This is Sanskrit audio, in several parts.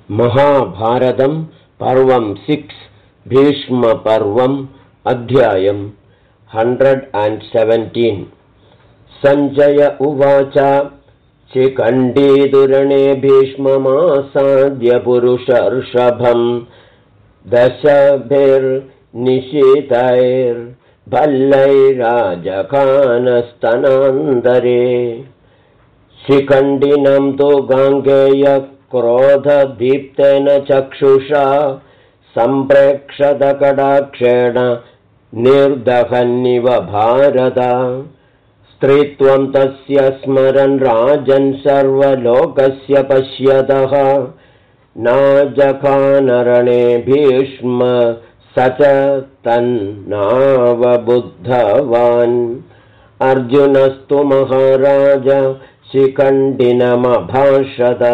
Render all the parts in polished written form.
महाभारतं पर्वं 6 भीष्मपर्वम् अध्यायं 117। सञ्जय उवाच शिखण्डीदुरणे भीष्ममासाद्य पुरुषर्षभं दशभिर्निशितैर्भल्लैराजखानस्तनान्तरे शिखण्डिनं तु गाङ्गेयः क्रोधदीप्तेन चक्षुषा सम्प्रेक्षदकटाक्षेण निर्दहन्निव भारत। स्त्रीत्वं तस्य स्मरन् राजन् सर्वलोकस्य पश्यतः नाजखानरणे भीष्म स च तन्नावबुद्धवान्। अर्जुनस्तु महाराज शिखण्डिनमभाषत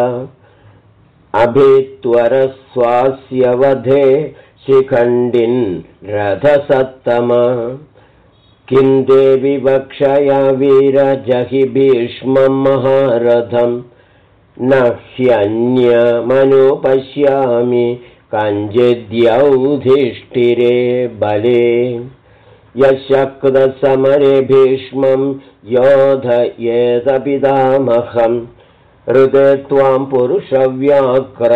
अभित्वरस्वास्य वधे शिखण्डिन् रथसत्तम। किं देवि वक्षया वीरजहि भीष्मं महारथं न ह्यन्यमनुपश्यामि कञ्चिद्यौधिष्ठिरे बले। यशक्तसमरे भीष्मं योधयेदपितामहं हृदे त्वां पुरुषव्याघ्र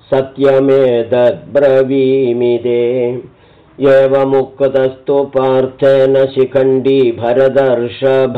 सत्यमेतद्ब्रवीमि ते। एवमुक्तस्तु पार्थेन शिखण्डी भरतर्षभ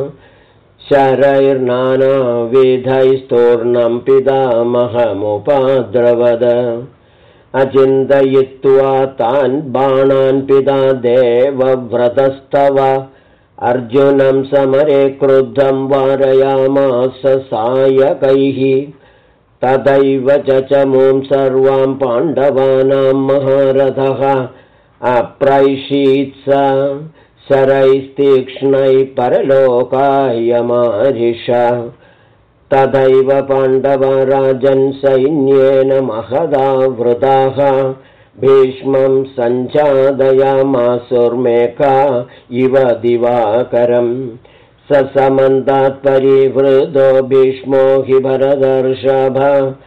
शरैर्नानाविधैस्तूर्णं पितामहमुपद्रवद। अचिन्तयित्वा तान् बाणान् पिता देवव्रतस्तव अर्जुनं समरे क्रुद्धं वारयामास सायकैः। तदैव चचमूं सर्वां पाण्डवानां महारथः अप्रैषीत् स शरैस्तीक्ष्णैः परलोकायमारिष। तथैव पाण्डवा राजन् सैन्येन महदावृताः भीष्मं सञ्चादयामासुर्मेका इव दिवाकरम्। स समन्तात् परिवृतो भीष्मो हि भरतर्षभ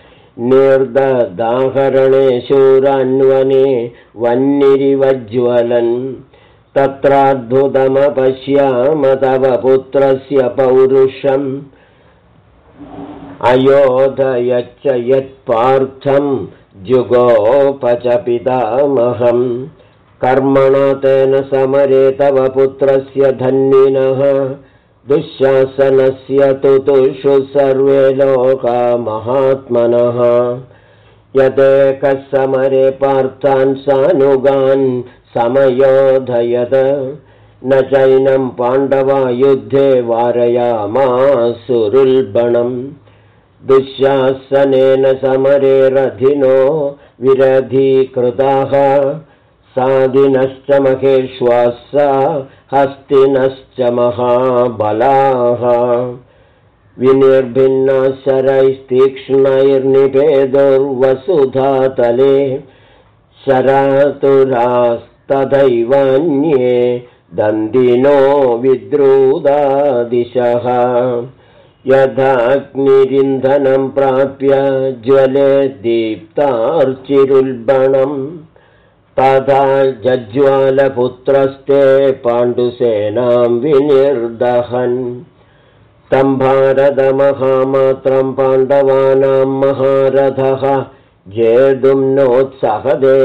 निर्ददाहरणे शूरान्वने वह्निरिवज्ज्वलन्। तत्राद्भुतमपश्याम तव पुत्रस्य पौरुषम् अयोधयच्च यत्पार्थं जुगोपच पितामहं। कर्मणा तेन समरे तव पुत्रस्य धन्विनः दुःशासनस्य तुतुषु सर्वे लोका महात्मनः। यदेकः समरे पार्थान् सानुगान् समयोधयत न चैनं पाण्डवा युद्धे वारयामासुरुल्बणम्। दुःशासनेन समरे रथिनो विरधीकृताः साधिनश्च महेश्वासा हस्तिनश्च महाबलाः। विनिर्भिन्ना शरैस्तीक्ष्णैर्निपेदुर्वसुधातले शरातुरास्तथैवान्ये दन्दिनो विद्रुदादिशः। यथाग्निरिन्धनं प्राप्य ज्वले दीप्तार्चिरुल्बणम् तथा जज्ज्वालपुत्रस्ते पाण्डुसेनां विनिर्दहन्। तं भारतमहामात्रं पाण्डवानां महारथः जेतुं नोत्सहदे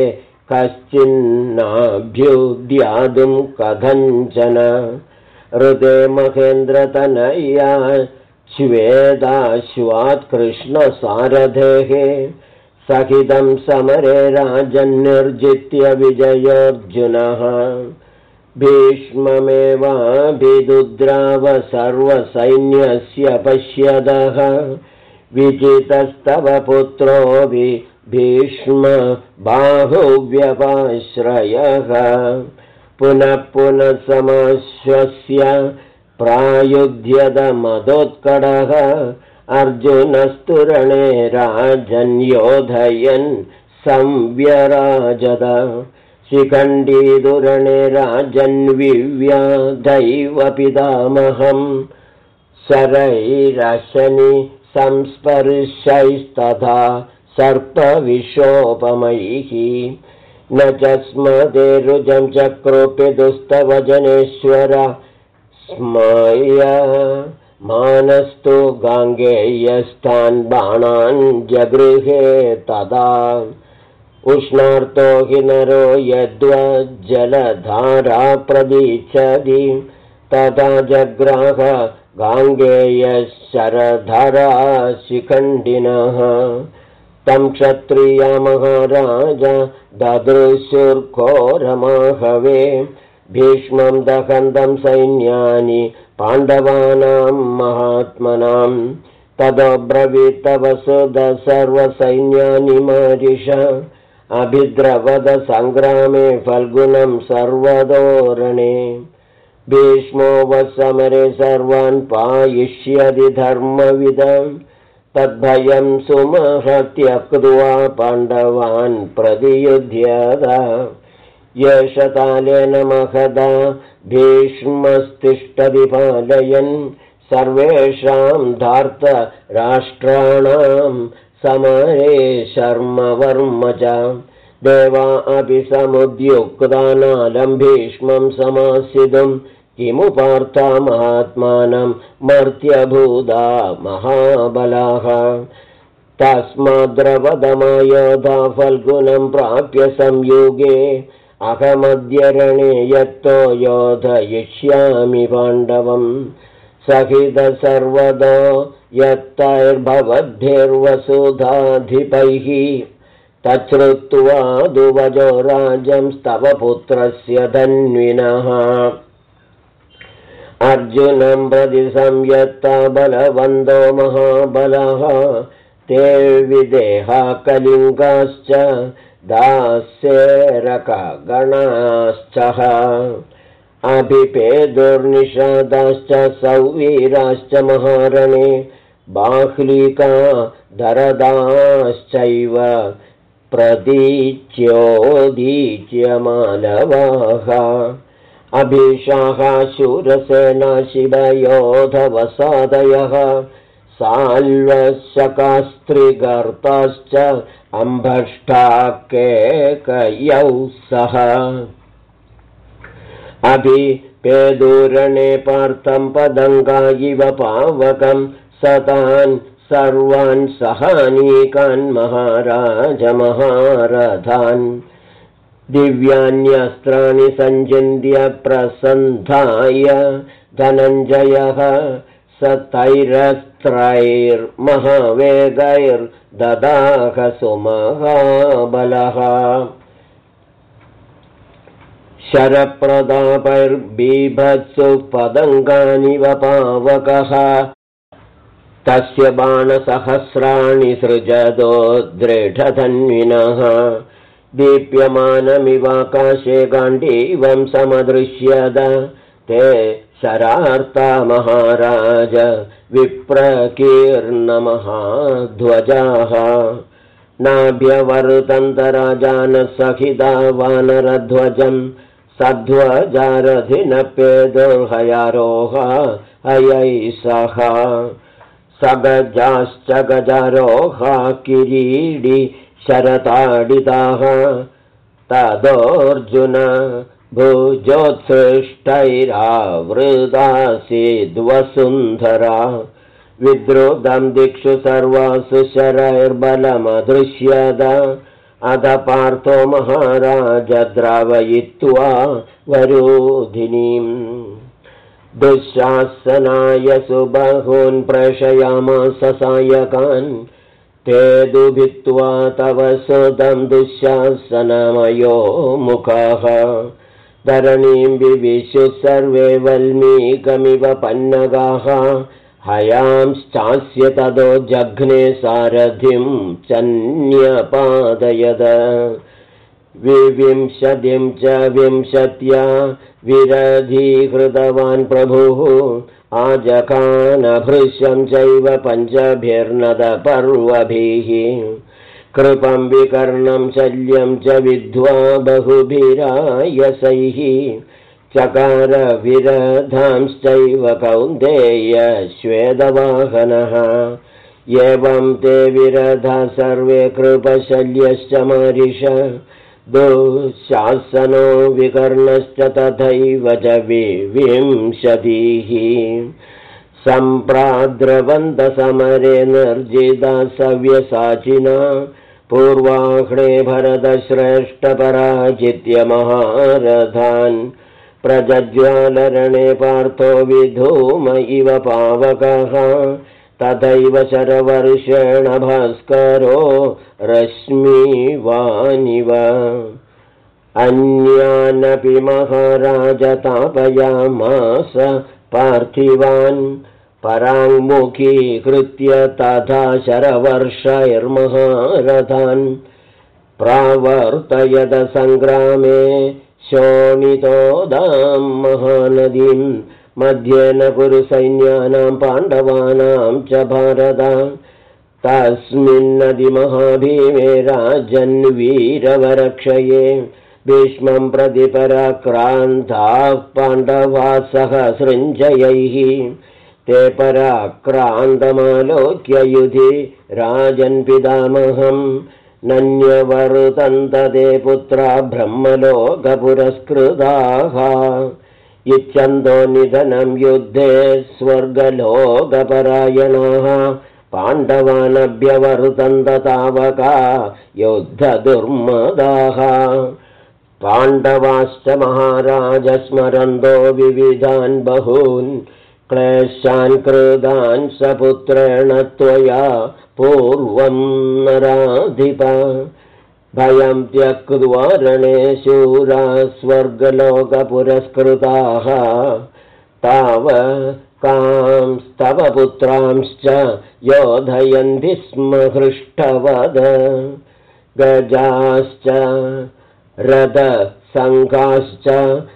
कश्चिन्नाभ्युद्यातुं कथञ्चन। हृदे महेन्द्रतनया श्वेताश्वात् कृष्णसारथेः सहितं समरे राजन्निर्जित्य विजयोऽर्जुनः। भीष्ममेवाभिदुद्राव सर्वसैन्यस्य पश्यतः विजितस्तव पुत्रोऽपि भीष्म बाहुव्यपाश्रयः। पुनः पुनः समाश्वस्य प्रायुध्यदमदोत्कटः अर्जुनस्तुरणे राजन्योधयन् संव्यराजत। शिखण्डीदुरणे राजन्विव्याधैव पितामहं शरैरशनि संस्पर्शैस्तथा सर्पविशोपमैः न च स्मते रुजं चक्रोप्यदुस्तवजनेश्वर स्मय मानस्तु गाङ्गेयस्थान् बाणान् जगृहे तदा उष्णार्तो हि नरो यद्वज्जलधारा प्रदीच्छति तथा जग्राह गाङ्गेयः शरधरा शिखण्डिनः तं क्षत्रिया महाराज ददृशुर्घोरमाहवे भीष्मं दहन्तं सैन्यानि पाण्डवानां महात्मनां तदोब्रवीत् वसुधा सर्वसैन्यानि मारिष अभिद्रवद संग्रामे फल्गुनं सर्वदोरणे भीष्मो वसमरे सर्वान् पायिष्यति धर्मविदं तद्भयं सुमहत्यक्त्वा पाण्डवान् प्रतियुध्यत येष कालेन महदा भीष्मस्तिष्ठति पालयन् सर्वेषां धार्तराष्ट्राणां समरे शर्मवर्म च देवा अपि समुद्युक्तानालं भीष्मं समासितुं किमु पार्था महात्मानं मर्त्यभूता महाबलाः तस्माद्रवदमायोधा फल्गुनं प्राप्य संयुगे अहमद्य रणे यत्तो योधयिष्यामि पाण्डवम् सहित सर्वदो यत्तैर्भवद्भिर्वसुधाधिपैः तच्छ्रुत्वा दुवजो राजं स्तव पुत्रस्य धन्विनः अर्जुनं प्रति संयत्ता बलवन्दो महाबलः ते विदेहा कलिङ्गाश्च दास्येरकगणाश्च अभिपेदुर्निषादाश्च सौवीराश्च महारणे बाह्लिका दरदाश्चैव प्रतीच्योदीच्य मालवाः अभिषाः शूरसेना शिवयोधवसादयः साल्वशकास्त्रिगर्ताश्च अम्भष्टाकेकयौ सह अभिपेदुरणे पार्थं पदङ्गा इव पावकं सतान् सर्वान् सहानीकान् महाराज महारथान् दिव्यान्यस्त्राणि सञ्चिन्त्य प्रसन्धाय धनञ्जयः सतैरस्त्रैर्महावेगैर्ददाह सुमहाबलः शरप्रदापैर्बीभत्सु पदङ्गानिव पावकः तस्य बाणसहस्राणि सृजतो दृढधन्विनः दीप्यमानमिवाकाशे गाण्डीवं समदृश्यत ते शरार्ता महाराज विप्रकीर्णमहाध्वजाः नाभ्यवर्तन्तराजानः सहिता वानरध्वजं सध्वजारथिनपेदुर्हयारोहा हयैः सह सगजाश्च गजारोहा किरीडि शरताडिताः तदोऽर्जुन भुजोत्सृष्टैरावृतासीद्वसुन्धरा विद्रुतं दिक्षु सर्वासु शरैर्बलमदृश्यत अध पार्थो महाराज द्रावयित्वा वरोधिनीम् दुःशासनाय सुबहून् प्रेषयामास सायकान् ते दुभित्वा तव सुतं दुःशासनमयो मुखाः धरणीं विविशु सर्वे वल्मीकमिव पन्नगाः हयांश्चास्य तदो जघ्ने सारथिं चन्यपादयद विंशतिं च विंशत्या विरधीकृतवान् प्रभुः आजखानभृशं चैव पञ्चभिर्नदपर्वभिः कृपं विकर्णं शल्यं च विद्ध्वा बहुभिरायसैः चकार विरधांश्चैव कौन्तेय श्वेतवाहनः एवं ते विरधा सर्वे कृपशल्यश्च मारिष दुःशासनो विकर्णश्च तथैव च विंशतिः सम्प्राद्रवन्तसमरे निर्जिता सव्यसाचिना पूर्वाह्णे भरतश्रेष्ठपराजित्य महारथान् प्रजज्वालरणे पार्थो विधूम इव पावकः तथैव शरवर्षेण भास्करो रश्मिवानिव अन्यानपि महाराज तापयामास पार्थिवान् पराङ्मुखीकृत्य तथा शरवर्षैर्महारथान् प्रावर्तयद सङ्ग्रामे शोणितोदां महानदीं मध्येन कुरुसैन्यानां पाण्डवानां च भारत तस्मिन्नदिमहाभीमे राजन्वीरवरक्षये भीष्मं प्रति पराक्रान्ताः पाण्डवाः सहस्रञ्जयैः ते पराक्रान्तमालोक्य युधि राजन्पितामहं नन्यवर्तन्ते पुत्रा ब्रह्मलोकपुरस्कृताः इच्छन्तो निधनं युद्धे स्वर्गलोकपरायणाः पाण्डवानभ्यवर्तन्त तावका युद्धदुर्मदाः पाण्डवाश्च महाराज स्मरन्तो विविधान् बहून् क्लेशान् कृतान् सपुत्रेण त्वया पूर्वं नराधिप भयं त्यक्त्वा रणे शूरा स्वर्गलोकपुरस्कृताः तावकांस्तव पुत्रांश्च योधयन्ति स्म हृष्टवद गजाश्च रथसङ्घाश्च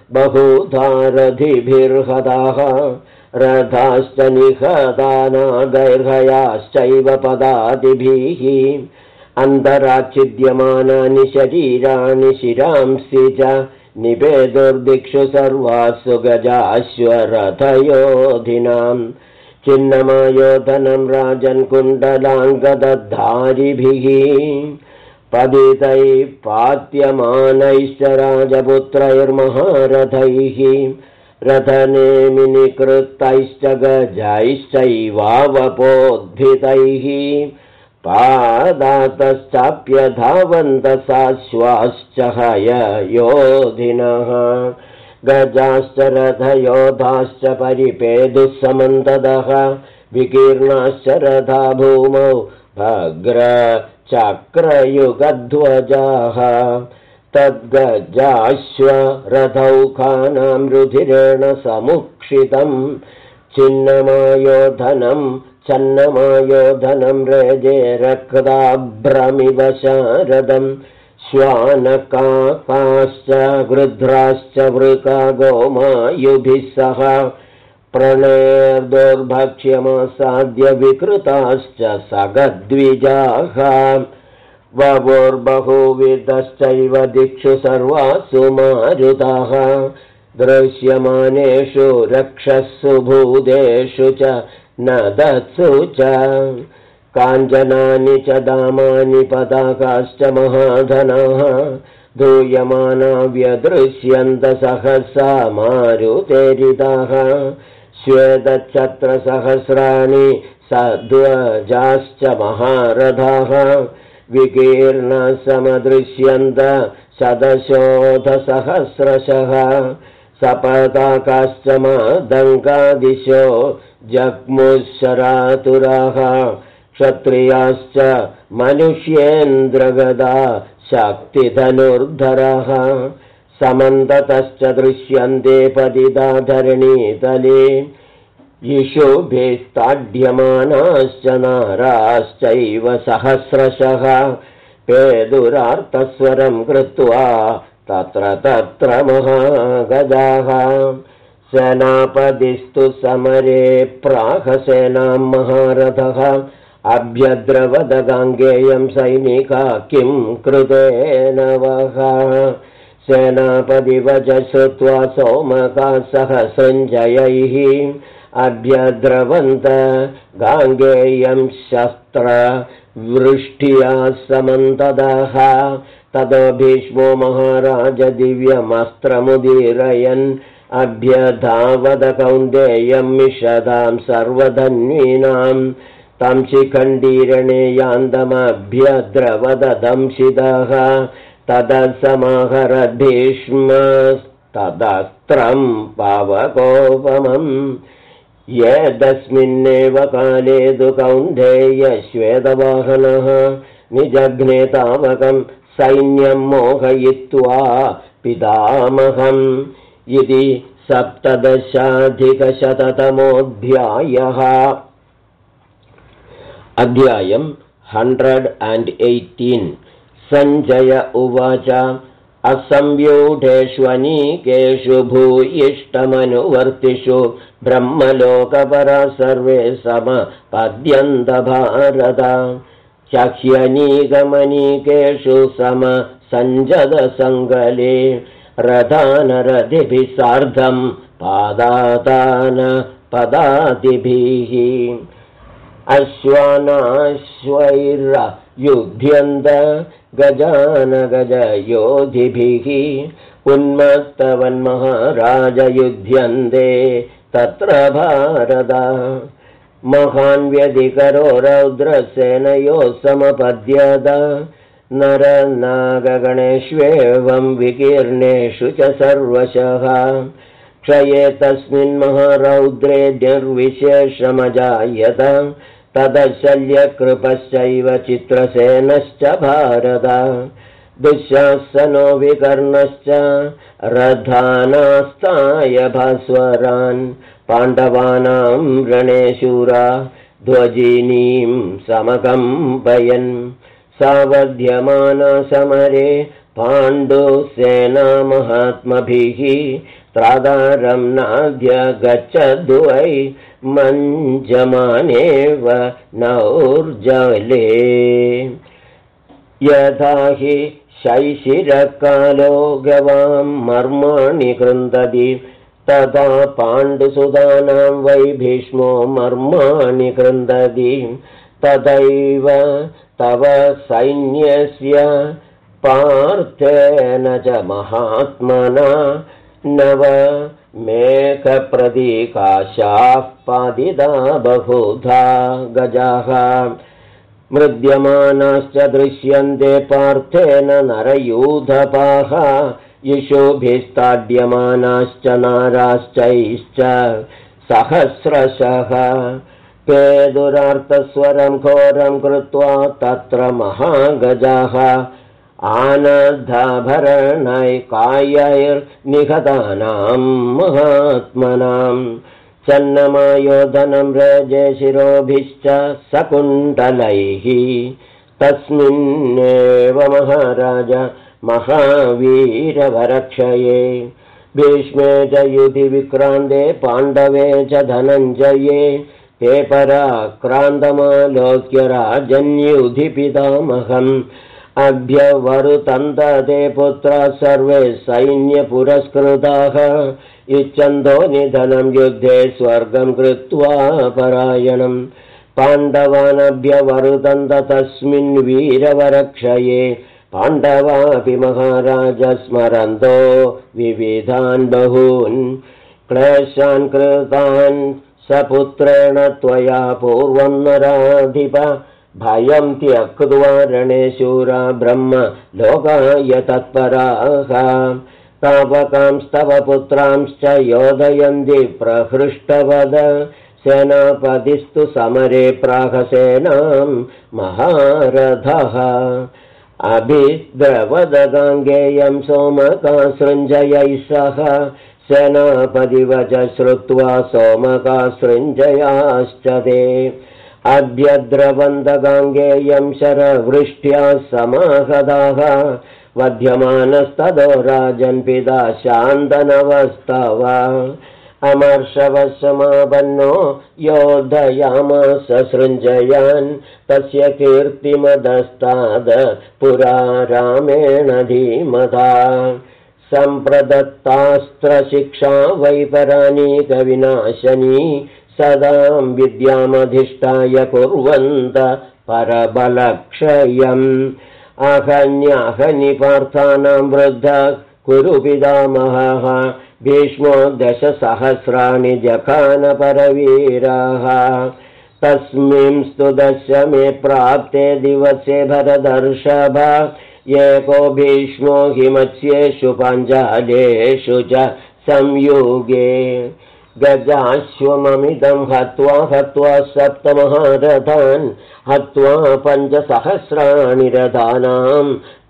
बहुधारथिभिर्हताः रथाश्च निहतानागैर्हयाश्चैव पदातिभिः अन्तराच्छिद्यमानानि शरीराणि शिरांसि च निपेदुर्दिक्षु सर्वासु गजाश्वरथयोधिनां चिन्नमायोधनं राजन् कुण्डलाङ्गदधारिभिः पतितैः पात्यमानैश्च राजपुत्रैर्महारथैः रथनेमिनिकृतैश्च गजैश्चैवावपोद्भितैः पादातश्चाप्यधावन्तसाश्वाश्च हययोधिनः गजाश्च रथयोधाश्च परिपेदुः समन्ततः विकीर्णाश्च रथा भूमौ भग्रचक्रयुगध्वजाः तद्गजाश्वरथौखानां रुधिरेण समुक्षितं चन्नमायोधनं रेजे रक्ताभ्रमिव शारदं श्वानकाकाश्च गृध्राश्च वृका गोमायुभिः सह प्रणेर्दुर्भक्ष्यमासाद्य विकृताश्च सगद्विजाः वपुर्बहुविधश्चैव दिक्षु सर्वासु मारुताः दृश्यमानेषु रक्षस्सु भूतेषु च नदत्सु च काञ्चनानि च दामानि पताकाश्च महाधनाः दूयमाना व्यदृश्यन्त सहसा मारुतेरिताः श्वेतच्छत्रसहस्राणि सध्वजाश्च महारथाः विकीर्णसमदृश्यन्त शतशोधसहस्रशः सपताकाश्च मादङ्कादिशो जग्मुशरातुराः क्षत्रियाश्च मनुष्येन्द्रगदा शक्तिधनुर्धरः समन्ततश्च दृश्यन्ते पतिता धरणीतले इषुभिस्ताड्यमानाश्च नाराश्चैव सहस्रशः पेदुरार्तस्वरं कृत्वा तत्र महागजाः सेनापतिस्तु समरे प्राहसेनां महारथः अभ्यद्रवदगाङ्गेयं सैनिका किं कृतेन वः सेनापतिवच श्रुत्वा सोमका सह सञ्जयैः अभ्यद्रवन्त गाङ्गेयं शस्त्रवृष्ट्या समन्तदः ततो भीष्मो महाराज दिव्यमस्त्रमुदीरयन् अभ्यधावद कौन्तेयं मिषदां सर्वधन्वीनां तं शिखण्डीरणे यान्तमभ्यद्रवदंशितः ततः समाहरद्भीष्मस्तदस्त्रं पावकोपमम् एतस्मिन्नेव काले तु कौन्तेय श्वेतवाहनः निजघ्ने तावकं सैन्यं मोहयित्वा पितामहम् इति 17अधिकशततमोऽध्यायः। अध्यायम् 118। सञ्जय उवाच असंव्यूढेष्वनीकेषु भूयिष्ठमनुवर्तिषु ब्रह्मलोकपरा सर्वे समपद्यन्त भारत ह्यनीकमनीकेषु समसञ्जदसङ्गले रथानरथिभिः सार्धं पादातानपदातिभिः अश्वानाश्वैर्युध्यन्त गजानगजयोधिभिः उन्मत्तवन्महाराजयुध्यन्ते तत्र भारत महान् व्यधिकरो रौद्रसेनयोः समपद्यत नरनागगणेष्वेवं विकीर्णेषु च सर्वशः क्षये तस्मिन् महारौद्रे निर्विशेषमजायत ततः शल्यकृपश्चैव चित्रसेनश्च भारत दुःशासनो विकर्णश्च रथानास्ताय भास्वरान् पाण्डवानां रणे शूरा ध्वजिनीं समकम्पयन् सावध्यमाना समरे पाण्डुसेना महात्मभिः त्रादारं नाद्य गच्छद्वै मञ्जमानेव नौर्जले यथा हि शैशिरकालो गवां मर्माणि कृन्दति तथा पाण्डुसुतानां वै भीष्मो मर्माणि कृन्दति तथैव तव सैन्यस्य पार्थेन च महात्मना नव मेघप्रतीकाशाः पादिता बहुधा गजाः मृद्यमानाश्च दृश्यन्ते पार्थेन नरयूथपाः यशोभिस्ताड्यमानाश्च नाराश्चैश्च सहस्रशः पेदुरार्तस्वरं घोरं कृत्वा तत्र महागजाः आनद्धाभरणैकायैर्निहतानां महात्मनां चन्नमायोधनं रजे शिरोभिश्च सकुण्डलैः तस्मिन्नेव महाराज महावीरवरक्षये भीष्मे च युधि विक्रान्ते पाण्डवे च धनञ्जये ते पराक्रान्तमालोक्य राजन्युधि पितामहम् अभ्यवरुतन्त ते पुत्रा सर्वे सैन्यपुरस्कृताः इच्छन्तो निधनं युद्धे स्वर्गं कृत्वा परायणम् पाण्डवानभ्यवरुतन्त तस्मिन् वीरवरक्षये पाण्डवापि महाराज स्मरन्तो विविधान् बहून् क्लेशान् कृतान् सपुत्रेण त्वया पूर्वं नराधिप भयं त्यक्त्वा रणे शूरा ब्रह्म लोकाय तत्पराः तावकांस्तव पुत्रांश्च योधयन्ति प्रहृष्टवद सेनापतिस्तु समरे प्राहसेनां महारथः अभिद्रवदगाङ्गेयं सोमकासृञ्जयैः सह सेनापतिवच श्रुत्वा सोमकासृञ्जयाश्च ते अभ्यद्रवन्तगाङ्गेयं शरवृष्ट्या समाहताः वध्यमानस्ततो राजन् पिता शान्तनवस्तव अमर्षवशमापन्नो योधयामास सृञ्जयान् तस्य कीर्तिमदस्ताद पुरा रामेण धीमता सम्प्रदत्तास्त्रशिक्षा वैपरानीकविनाशनी सदां विद्यामधिष्ठाय कुर्वन्त परबलक्षयम् अहन्याहनिपार्थानां वृद्धः कुरु पितामहः भीष्मो 10,000 जखान परवीराः तस्मिंस्तु दशमे प्राप्ते दिवसे भरतर्षभ एको भीष्मो हिमत्स्येषु पाञ्चालेषु च संयुगे गजाश्वममिदं हत्वा 7 महारथान् हत्वा 5,000 रथानां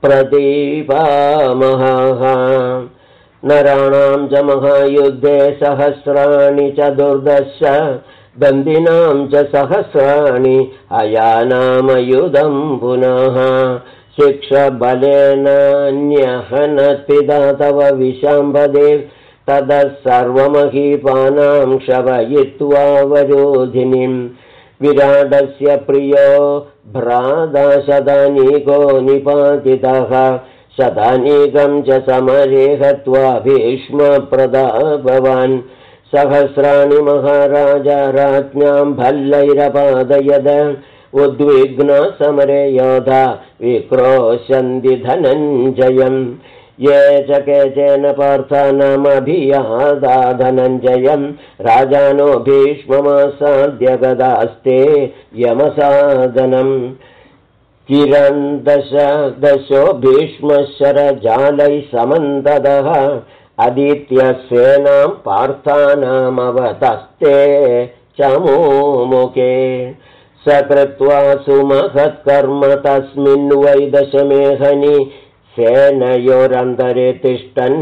प्रदीपामहः नराणां च महायुद्धे 1,000 च दुर्दश बन्दिनां च 1,000 अयानामयुधं पुनः शिक्षबलेनान्यहनत्पिता तव विशाम्बदे ततः सर्वमहीपानां क्षवयित्वा वरोधिनीं विराटस्य प्रियो भ्राता शतानीको निपातितः शतानीकं च समरे हत्वा भीष्मप्रतापवान् 1,000 महाराजा राज्ञां भल्लैरपादयद उद्विग्न समरे योधा विक्रोशन्ति धनञ्जयम् ये च केचन पार्थानामभियादा धनञ्जयं राजानो भीष्ममासाद्य गदास्ते यमसादनम् किरन्दशो भीष्मशरजालैः समन्ततः अदित्यसेनां पार्थानामवतस्ते चमूमुखे सकृत्वा सुमहत्कर्म तस्मिन् वै दशमेहनि सेनयोरन्तरे तिष्ठन्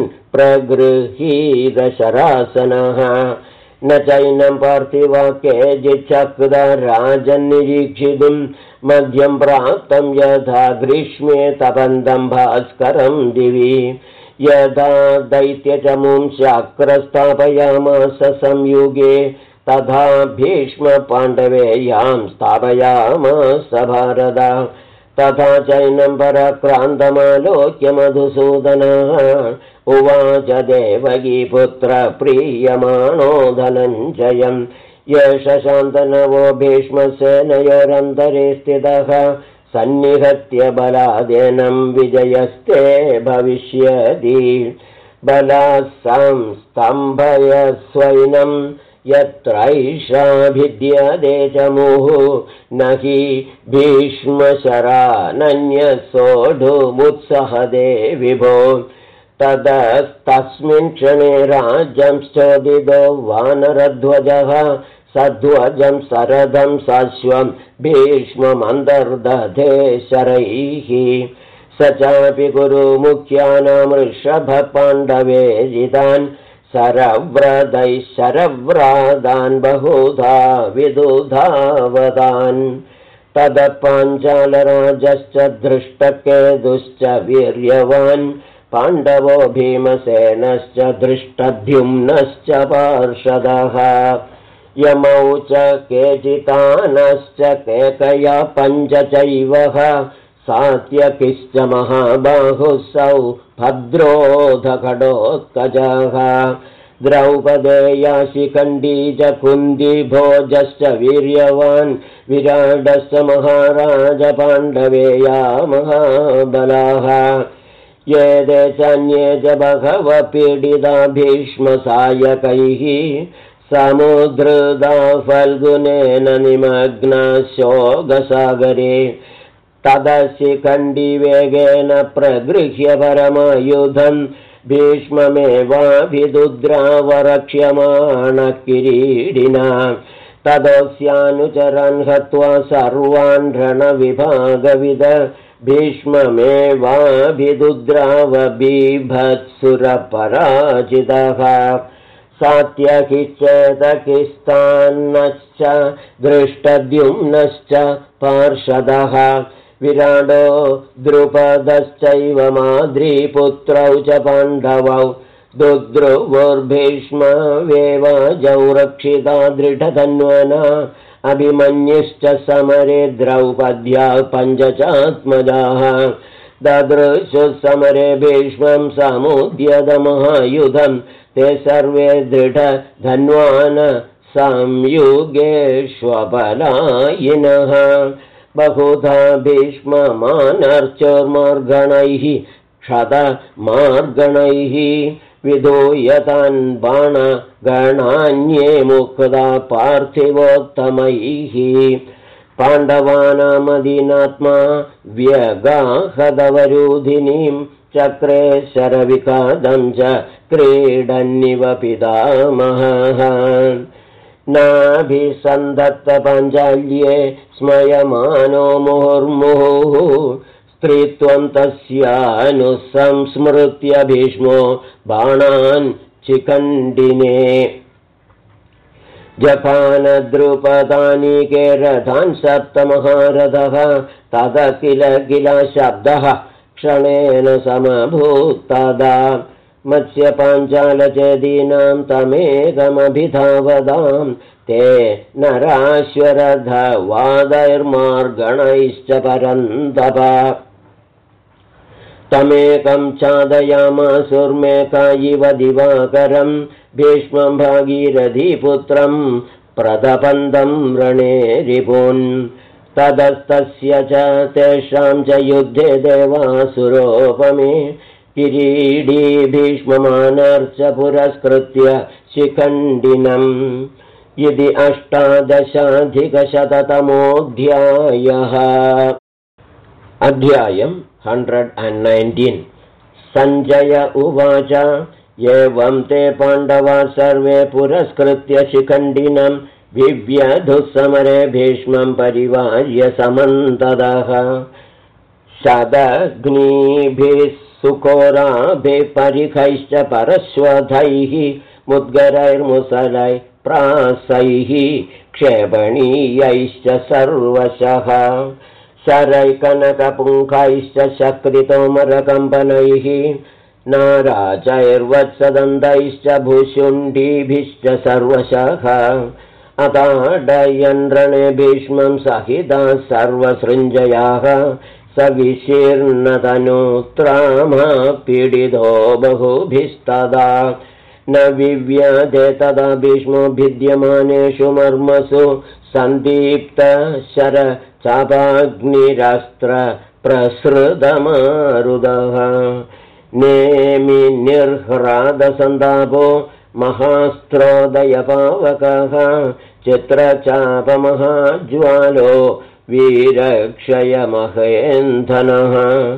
प्रगृहीतशरासनः न चैनं पार्थिवा केचिच्चक्र राजन्निरीक्षितुं मध्यं प्राप्तं यथा ग्रीष्मे तपन्तं भास्करं दिवि यथा दैत्यचमूं चक्रस्थापयामास संयुगे तथा भीष्मपाण्डवेयां स्थापयामास भारत तथा चैनं पराक्रान्तमालोक्य मधुसूदनः उवाच देवकी पुत्र प्रीयमाणो धनञ्जयं येष शान्तनवो भीष्मसेनयोरन्तरे स्थितः सन्निहत्य बलादेनं विजयस्ते भविष्यति बलात् संस्तम्भयस्वैनं यत्रैषा भिद्यते चमुः न हि भीष्मशरानन्यसोढुमुत्सहदे विभो ततस्तस्मिन् क्षणे राज्यं चोदितो वानरध्वजः सध्वजं सरथं सश्वं भीष्ममन्तर्दधे शरैः स चापि गुरुमुख्यानां वृषभपाण्डवेजितान् शरव्रतैः शरव्रातान् बहुधा विदुधावतान् ततः पाञ्चालराजश्च धृष्टकेतुश्च वीर्यवान् पाण्डवो भीमसेनश्च धृष्टद्युम्नश्च पार्षदः यमौ च केचितानश्च केकया 5 चैवः सात्यकिश्च महाबाहुसौ भद्रोधखडोत्कजः द्रौपदेयाशिखण्डी च कुन्दिभोजश्च वीर्यवान् विराटश्च महाराज पाण्डवेया महाबलाः ये ते चान्ये च बहवः पीडिता भीष्मसायकैः समुद्रदा फल्गुनेन निमग्ना शोकसागरे तदशिखण्डिवेगेन प्रगृह्य परमायुधं भीष्ममेवाभिदुद्रावरक्ष्यमाणः किरीटिना तदस्यानुचरान् हत्वा सर्वान् रणविभागविद भीष्ममेवाभिदुद्रावबीभत्सुरपराजितः सात्यकिश्चेतकिस्तान्नश्च धृष्टद्युम्नश्च पार्षदः विराडो द्रुपदश्चैव माद्रीपुत्रौ च पाण्डवौ दुद्रुवुर्भीष्मवेवाजौ रक्षिता दृढधन्वना अभिमन्युश्च समरे द्रौपद्या 5 चात्मजाः ददृशुः समरे भीष्मं समुद्यतमहायुधं ते सर्वे दृढधन्वान् संयुगेष्वपलायिनः बहुधा भीष्ममानर्चोर्मार्गणैः क्षतमार्गणैः विधूयतान् बाणगणान्ये मुक्ता पार्थिवोत्तमैः पाण्डवानामदीनात्मा व्यगाहदवरूधिनीं चक्रे शरविकादं च क्रीडन्निव पितामहः नाभिसन्धत्तपाञ्चाल्ये स्मयमानो मुहुर्मुहुः स्त्रीत्वं तस्यानुसंस्मृत्य भीष्मो बाणान् चिकण्डिने जपानद्रुपदानीके रथान् सप्तमहारथः तद किल किल शब्दः क्षणेन समभूत्तदा मत्स्यपाञ्चालचेदीनां तमेकमभिधावदां ते नराश्वरथवादैर्मार्गणैश्च परन्तप तमेकं चादयामासुर्मेका इव दिवाकरं भीष्मं भागीरथीपुत्रं प्रतपन्दं रणे रिपुन् ततस्तस्य च तेषां च युद्धे देवासुरोपमे किरीडी भीष्ममानर्च पुरस्कृत्य शिखण्डिनम् इति 18अधिकशततमोऽध्यायः अध्यायम् 119 सञ्जय उवाच एवं ते पाण्डवा सर्वे पुरस्कृत्य शिखण्डिनं विव्यधुस्समरे भीष्मं परिवार्य समन्ततः शदग्निभिः सुकोराभिः परिखैश्च परश्वधैः मुद्गरैर्मुसलैः प्रासैः क्षेपणीयैश्च सर्वशः शरैकनकपुङ्खैश्च शक्तितोमरकम्पनैः नाराचैर्वत्सदन्तैश्च भूशुण्डीभिश्च सर्वशः अताडयन् रणे भीष्मं सहिताः सर्वसृञ्जयाः स विशीर्णतनुत्रामा पीडितो बहुभिस्तदा न विव्यते तदा भीष्मो भिद्यमानेषु मर्मसु सन्दीप्तशर चापाग्निरस्त्र प्रसृतमारुदः नेमि निर्ह्रादसन्तापो महास्त्रोदयपावकः चित्रचापमहाज्वालो वीरक्षयमहेन्धनः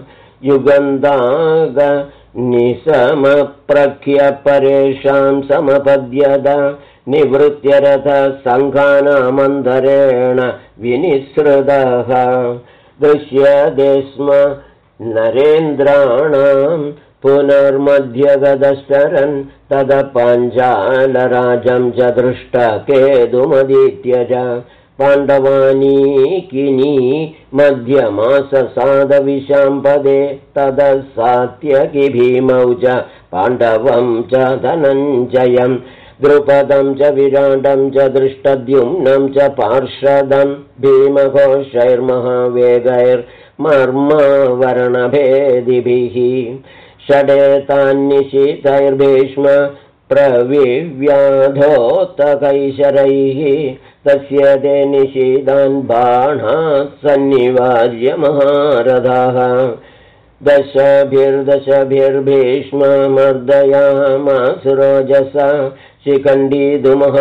युगन्धागनिसमप्रख्य परेषां समपद्यत निवृत्य रथसङ्घानामन्तरेण विनिसृतः दृश्यते स्म नरेन्द्राणां पुनर्मध्यगतश्चरन् तद पाञ्चालराजं च दृष्टकेतुमदित्य च पाण्डवानीकिनी मध्यमाससादविशाम्पदे तद सात्यकि भीमौ च पाण्डवं च धनञ्जयं द्रुपदं च विराटं च दृष्टद्युम्नं च पार्षदं भीमघोषैर्महावेगैर्मर्मवर्णभेदिभिः षडेतान्निशितैर्भीष्म प्रविव्याधोत्तकैशरैः तस्य ते निशीतान् बाणात् सन्निवार्य महारथाः दशभिर्दशभिर्भीष्ममर्दयामासुरोजसा शिखण्डीधुमः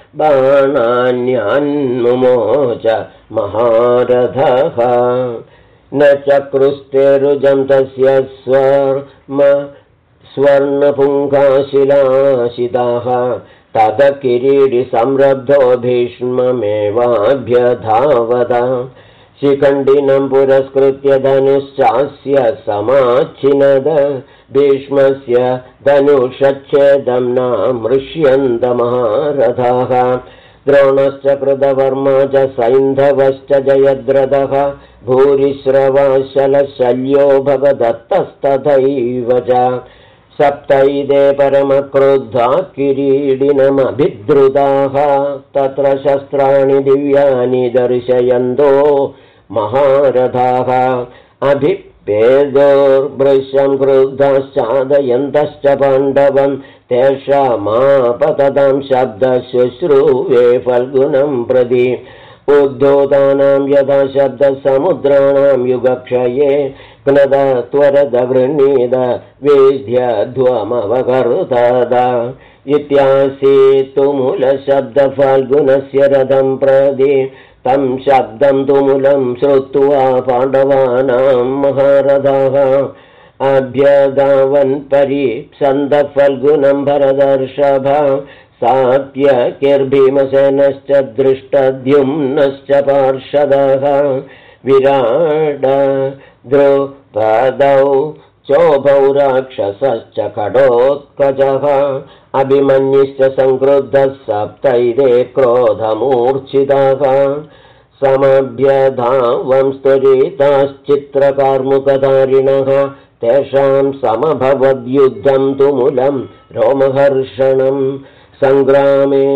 बाणान्यान्मुमोच महारथः न चक्रुस्ते रुजं तस्य स्वर्णपुङ्खाशिलाशिताः तद किरीटिसंरब्धो भीष्ममेवाभ्यधावत शिखण्डिनं पुरस्कृत्य धनुश्चास्य समाच्छिनद भीष्मस्य धनुषच्छेदं नामृष्यन्तमहारथाः द्रोणश्च कृतवर्मा च सैन्धवश्च जयद्रथः भूरिश्रवाशलशल्यो भगदत्तस्तथैव च सप्तैदे परमक्रुद्धा किरीटिनमभिद्रुताः तत्र शस्त्राणि दिव्यानि दर्शयन्तो महारथाः पेदोर्भृशं क्रुद्धश्चादयन्तश्च पाण्डवं तेषामापततां शब्दशुश्रूवे फल्गुनं प्रति उद्धूतानां यथा शब्दसमुद्राणां युगक्षये क्नदत्वरदवृणीद वेद्यध्वमवकर्तदा इत्यासीत्तुमूलशब्दफल्गुनस्य रथं प्रति तं शब्दं तुमुलं श्रुत्वा पाण्डवानां महारथाः अभ्यधावन् परीप्सन्तफल्गुनं भरतर्षभ सात्यकिर्भीमसेनश्च दृष्टद्युम्नश्च पार्षदः विराड द्रुपदौ चोभौ राक्षसश्च खडोत्कचः अभिमन्युश्च संक्रुद्धः सप्तैरे क्रोधमूर्च्छिताः समभ्यधावं स्तुरिताश्चित्रकार्मुकधारिणः तेषां समभवद्युद्धं तुमुलं रोमहर्षणं सङ्ग्रामे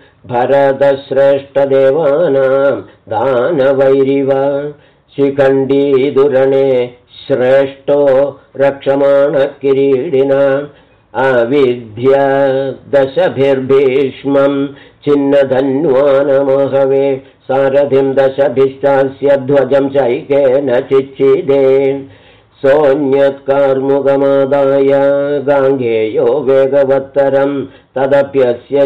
भरतश्रेष्ठदेवानां दानवैरिव शिखण्डीदुरणे श्रेष्ठो रक्षमाणकिरीडिना अविद्य दशभिर्भीष्मं छिन्नधन्वानमहवे सारथिं दशभिश्चास्य ध्वजं चैकेन चिच्छिदे सोऽन्यत्कार्मुकमादाय गाङ्गेयो वेगवत्तरं तदप्यस्य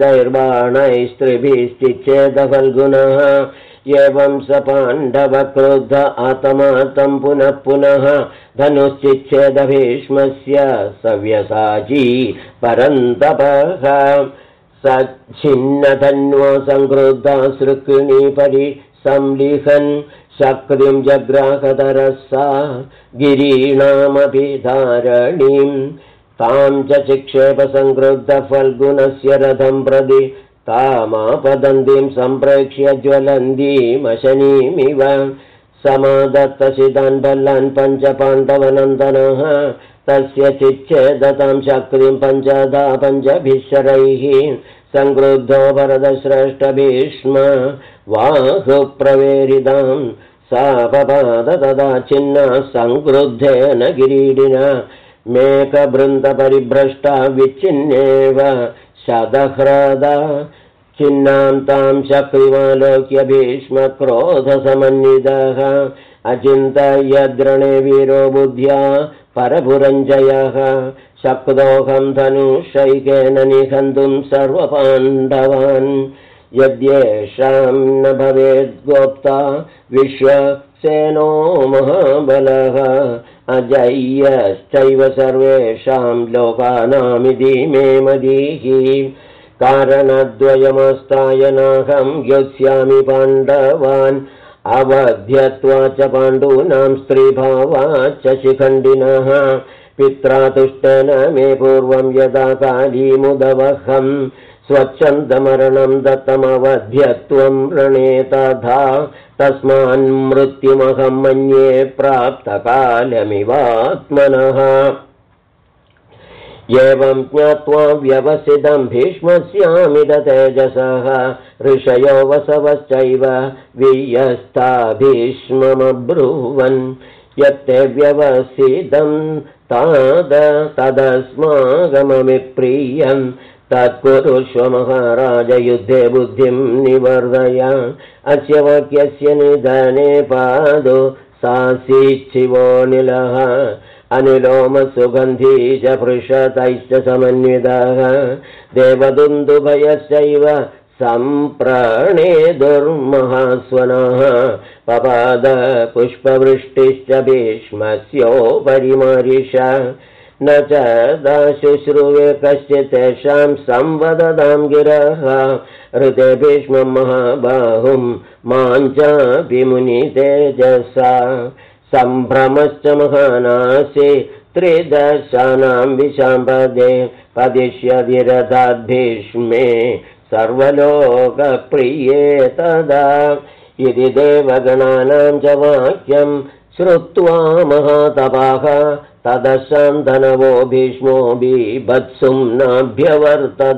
शितैर्बाणैस्त्रिभिश्चिच्छेदफल्गुनः एवं स पाण्डवक्रुद्ध आतमातं पुनः पुनः धनुश्चिच्छेदभीष्मस्य सव्यसाची परन्तपः सच्छिन्नधन्वा संक्रुद्धा सृक्णीपरि संलिहन् शक्तिं जग्राहतरसा गिरीणामपि धारणीं तां च चिक्षेप संक्रुद्धफल्गुनस्य रथं प्रति तामापदन्तीं सम्प्रेक्ष्य ज्वलन्तीमशनीमिव समादत्तसितान् बलान् पञ्चपाण्डवनन्दनः तस्य चिच्छेदतां शक्तिं पञ्चधा पञ्चभिश्शरैः संक्रुद्धो भरतश्रेष्ठभीष्म वाहुप्रवेरितां सापपाद तदा छिन्ना संक्रुद्धेन किरीटिना मेकबृन्दपरिभ्रष्टा विच्छिन्नेव शतह्रदा छिन्नां तां शक्तिमालोक्य भीष्म क्रोधसमन्वितः अचिन्तयद्रणे वीरो बुद्ध्या परपुरञ्जयः शक्तोऽहं धनुषैकेन निहन्तुं सर्वपाण्डवान् यद्येषां न भवेद्गोप्ता विश्वसेनो महाबलः अजय्यश्चैव सर्वेषां लोकानामिति मे मदीः कारणद्वयमस्ताय नाहं योत्स्यामि पाण्डवान् अवध्यत्वा च पाण्डूनां स्त्रीभावाच्च शिखण्डिनः पित्रा तुष्टेन मे पूर्वं यदा कालीमुदवहं स्वच्छन्दमरणं दत्तमवध्यत्वं रणे तथा तस्मान्मृत्युमहं मन्ये प्राप्तकालमिवात्मनः एवं ज्ञात्वा व्यवसितं भीष्मस्यामिद तेजसः ऋषयो वसवश्चैव वियस्ता भीष्ममब्रुवन् यत्ते व्यवसितं तदस्माकममिप्रियं तत्कुरुष्व महाराज युद्धे बुद्धिं निवर्धय अस्य वाक्यस्य निधने पादो सासीच्छिवोऽनिलः अनिलोमसुगन्धी च पृषतैश्च समन्वितः देवदुन्दुभयश्चैव सम्प्रणे दुर्महास्वनः पपाद पुष्पवृष्टिश्च भीष्मस्योपरिमरिष न च दाशुश्रूवे कश्चित् तेषां संवदतां गिरः ऋते भीष्मं महाबाहुं मां चापि मुनितेजसा सम्भ्रमश्च महानासि त्रिदशानां विशाम्पदे पदिष्यधिरथाद्भीष्मे सर्वलोकप्रिये तदा इति देवगणानां च वाक्यं श्रुत्वा महातपाः तदशान्तनवो भीष्मो बीभत्सुं नाभ्यवर्तत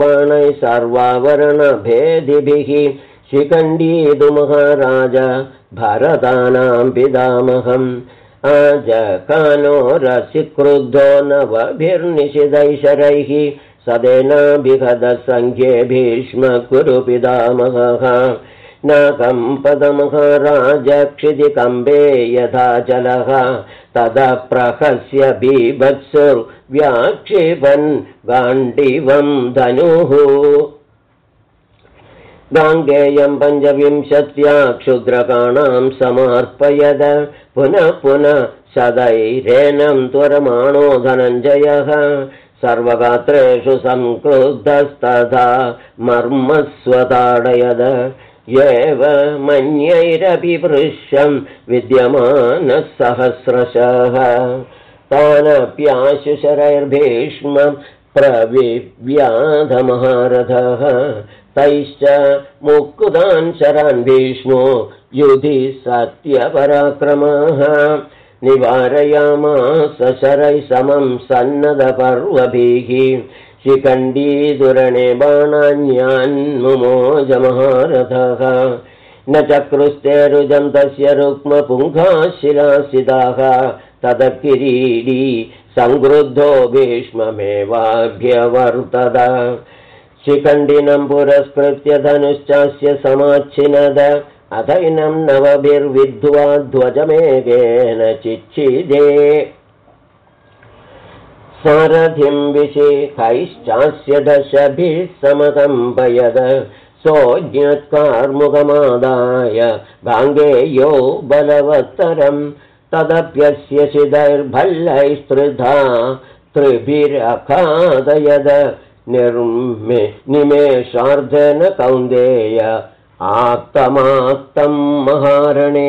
भिद्यमानशितैर्बाणैः सर्वावरणभेदिभिः शिखण्डीतु महाराज भरतानां पितामहम् अजकानो रसिक्रुद्धो नवभिर्निषिदैशरैः सदेनाभिहदसङ्ख्ये भीष्म कुरु पितामहः न कम्पदमहाराज क्षितिकम्बे यथा जलः तदा प्रहस्य बीभत्सुर्व्याक्षिपन् गाण्डीवं धनुः गाङ्गेयं 25 क्षुद्रकाणां समार्पयद पुनः पुनः सदैरेनं त्वरमाणो धनञ्जयः सर्वगात्रेषु संक्रुद्धस्तथा मर्मस्वताडयद एव मन्यैरपि पृश्यं विद्यमानः सहस्रशः तानप्याशुशरैर्भीष्म प्रविव्याधमहारथः तैश्च मुक्तान् शरान् भीष्मो युधि सत्यपराक्रमः निवारयामास शरैः समं सन्नदपर्वभिः शिखण्डीदुरणे बाणान्यान्मुमोजमहारथः न चक्रुस्तेरुजं तस्य रुक्मपुङ्खाशिलासिताः ततः किरीडी संक्रुद्धो भीष्ममेवाभ्यवर्तत शिखण्डिनं पुरस्कृत्य धनुश्चास्य समाच्छिनद अथैनं नवभिर्विद्ध्वा ध्वजमेकेन चिच्छिदे सारथिं विशिखैश्चास्य दशभिः समकम्पयद सोऽज्ञत्कार्मुकमादाय गाङ्गेयो बलवत्तरं तदप्यस्य शिदैर्भल्लैस्त्रिधा त्रिभिरखादयद निमेषार्धेन कौन्तेय आक्तमाक्तं महारणे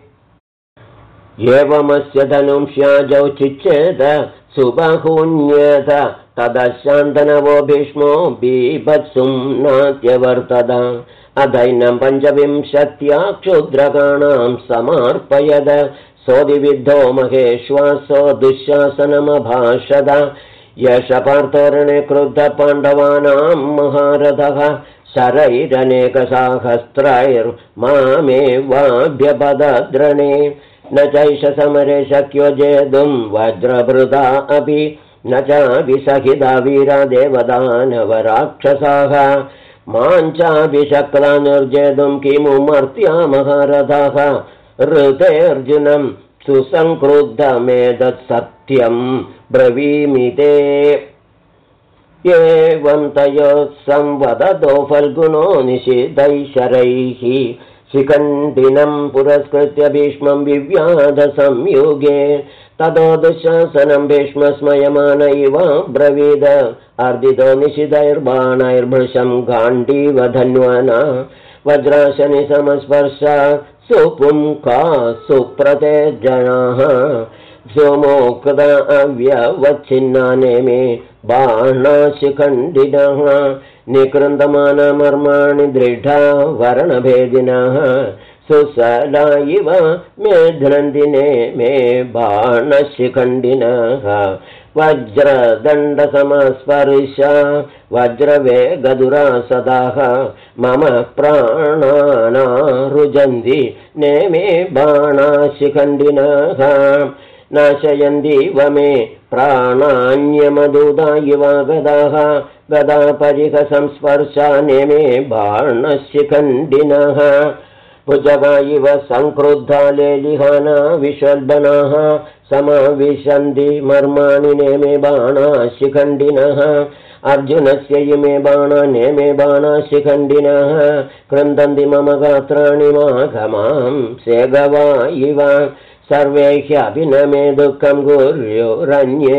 एवमस्य धनुंस्याजौ चिच्छेद सुबहुन्यथ तदशान्तनवो भीष्मो बीभत्सुं नात्यवर्तत अधैनं 25 क्षुद्रकाणां समार्पयद सोऽधिविद्धो महेश्वासो दुःशासनमभाषद यश पार्थोरणे क्रुद्धपाण्डवानां महारथः शरैरनेकसाहस्रैर्मामेवाभ्यपदद्रणे न चैष समरे शक्यो जेतुं वज्रभृता अपि न चाभिसहिता वीरा देवदानवराक्षसाः माञ्चाभिशक्ता निर्जेतुं किमु मर्त्या महारथाः ऋतेऽर्जुनं सुसंक्रुद्धमेतत्सत्यं ब्रवीमि ते एवं तयोः संवदतो फल्गुनो निषिदैशरैः शिखण्डिनं पुरस्कृत्य भीष्मं विव्याधसंयुगे ततो दुःशासनं भीष्म स्मयमान इव ब्रवीद अर्दितो निषिदैर्बाणैर्भृशं गाण्डीवधन्वना वज्राशनि समस्पर्शा सुपुङ्खा सुप्रते जनाः सोमोक्ता अव्यवच्छिन्ना नेमे बाणाशिखण्डिनः निकृन्दमानमर्माणि दृढा वर्णभेदिनः सुसला इव मेघ्नन्ति नेमे बाणशिखण्डिनः वज्रदण्डसमस्पर्श वज्रवेगदुरासदाः मम प्राणानारुजन्ति नेमे बाणाशिखण्डिनः नाशयन्ति वमे प्राणान्यमदूता इव गदाः गदापरिहसंस्पर्शा नेमे बाणशिखण्डिनः भुजगा इव संक्रुद्धा लेलिहाना विशल्बनाः समाविशन्ति मर्माणि नेमे बाणाशिखण्डिनः अर्जुनस्य इमे बाणा नेमे बाणाशिखण्डिनः क्रन्दन्ति मम गात्राणि माघमां सेगवा इव सर्वे ह्यपि न मे दुःखं गुर्योरन्ये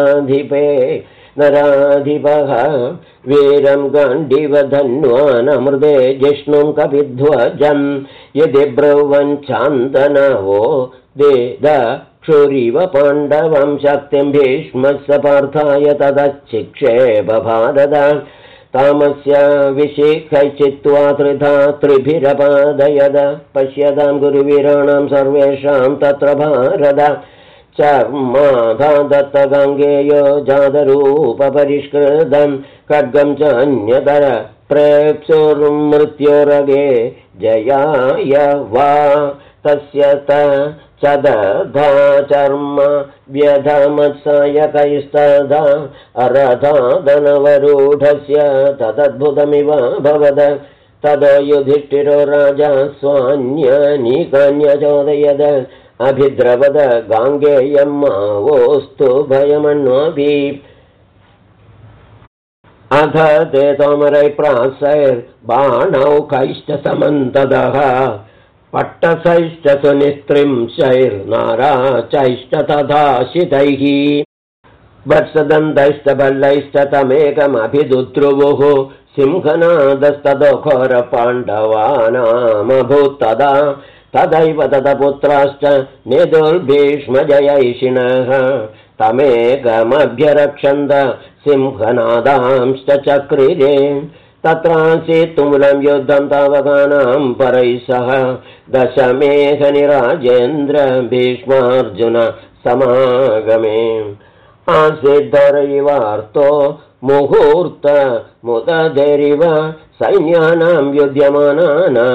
नराधिपः वीरं गाण्डीवधन्वानमृते जिष्णुं कपिध्वजं यदि ब्रुवञ्चान्दनवो देदक्षुरिव पाण्डवं शक्तिं भीष्मस्य पार्थाय तदच्चिक्षेप भारत तामस्य विशिखै चित्वा त्रिधा त्रिभिरपादयद पश्यतां गुरुवीराणां सर्वेषां तत्र भारत चर्माधा दत्तगाङ्गेयो जातरूपपरिष्कृतं खड्गं च अन्यतर प्रेप्सुर्मृत्योरगे जयाय वा तस्य च दधा चर्म व्यधमत्सायकैस्तदा अरथादनवरूढस्य तदद्भुतमिव भवद तदो युधिष्ठिरो राजा स्वान्यनीकान्यचोदयद अभिद्रवद गाङ्गेयं मावोऽस्तु भयमन्वाभि अथ ते तोमरै प्रासैर्बाणौकैश्च समन्तदः पट्टसैश्च सुनिस्त्रिंशैर्नाराचैश्च तथा शितैः वत्सदन्तैश्च बल्लैश्च तमेकमभिदुद्रुवुः सिंहनादस्तदोघोरपाण्डवानामभूत्तदा तदैव तदपुत्राश्च निदुर्भीष्मजयैषिणः तमेकमभ्यरक्षन्त सिंहनादांश्च चक्रिरे तत्रासीत् तुमुलं युद्धं तावकानां परैः सह दशमेघनिराजेन्द्र भीष्मार्जुन समागमे आसीद्धरैवार्तो मुहूर्त मुदधैरिव सैन्यानां युध्यमानानां